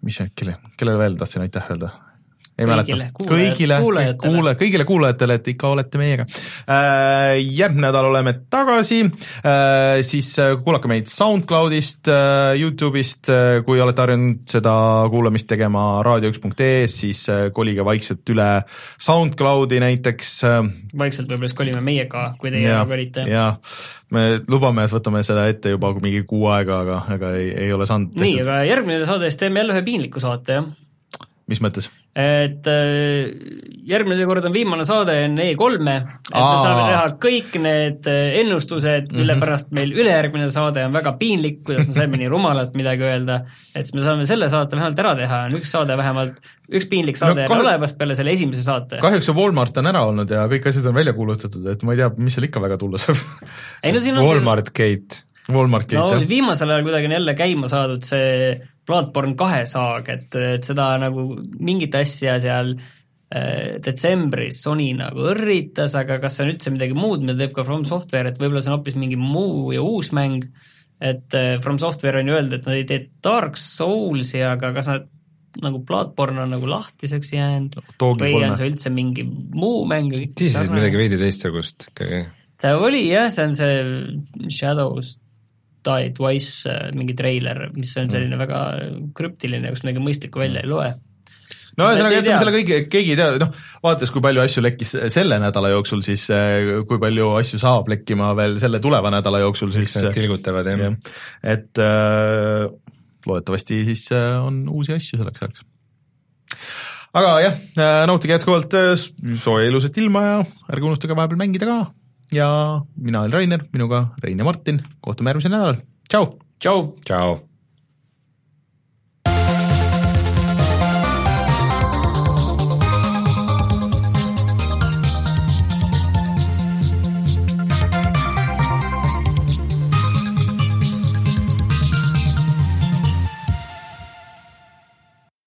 mis see, kelle, kellele veel tahtsin aitäh öelda? Ei
kõigile,
mäleta. kõigile,
kuulajatele.
Kuule, kõigile kuulajatele, et ikka olete meiega. Äh, järgmine nädal oleme tagasi, äh, siis kuulake meid SoundCloudist, äh, YouTube'ist, äh, kui olete harjunud seda kuulamist tegema raadio üks punkt ee, siis äh, kolige vaikselt üle SoundCloudi näiteks.
Vaikselt võib-olla kolime meiega, kui teie ja, kolite.
Jaa, me lubame, et võtame seda ette juba mingi kuu aega, aga, aga ei, ei ole saanud
tehtud. Nii, aga järgmine saade, siis teeme jälle ühe piinliku saate, jah?
Mis mõttes?
Et järgmine kord on viimane saade enne E kolme, et Aa. me saame teha kõik need ennustused, mille pärast meil ülejärgmine saade on väga piinlik, kuidas me saime nii rumalalt midagi öelda, et me saame selle saate vähemalt ära teha, on üks saade vähemalt, üks piinlik saade no, kah... olevast peale selle esimese saate.
Kahjuks see Walmart on ära olnud ja kõik asjad on välja kuulutatud, et ma ei tea, mis seal ikka väga tulla saab.
Ei, no, siin on
Walmart Gate.
Walmart Gate,
no, viimasel ajal kuidagi on jälle käima saadud see Bloodborne kahe saag, et, et seda nagu mingit asja seal äh, detsembris Sony nagu õrritas, aga kas see on üldse midagi muud, mida teeb ka From Software, et võib-olla see on hoopis mingi muu ja uus mäng, et äh, From Software on ju öeldud, et nad ei tee Dark Soulsi, aga kas nad nagu Bloodborne on nagu lahtiseks jäänud no, või on see üldse mingi muu mäng?
Tiisid midagi veidi teistsugust ikkagi.
See oli jah, see on see Shadows Die Twice mingi treiler, mis on selline väga krüptiline, kus midagi mõistlikku välja ei loe.
No ühesõnaga, jätame selle kõigi, keegi ei tea, noh, vaadates, kui palju asju lekkis selle nädala jooksul, siis kui palju asju saab lekkima veel selle tuleva nädala jooksul, siis
tilgutavad, jah.
jah. Et äh, loodetavasti siis on uusi asju selleks ajaks. Aga jah, nautige jätkuvalt sooja ilusat ilma ja ärge unustage vahepeal mängida ka. Ja mina olen Rainer, minuga Rein ja Martin, kohtume järgmisel nädalal. Tšau!
Tšau!
Tšau!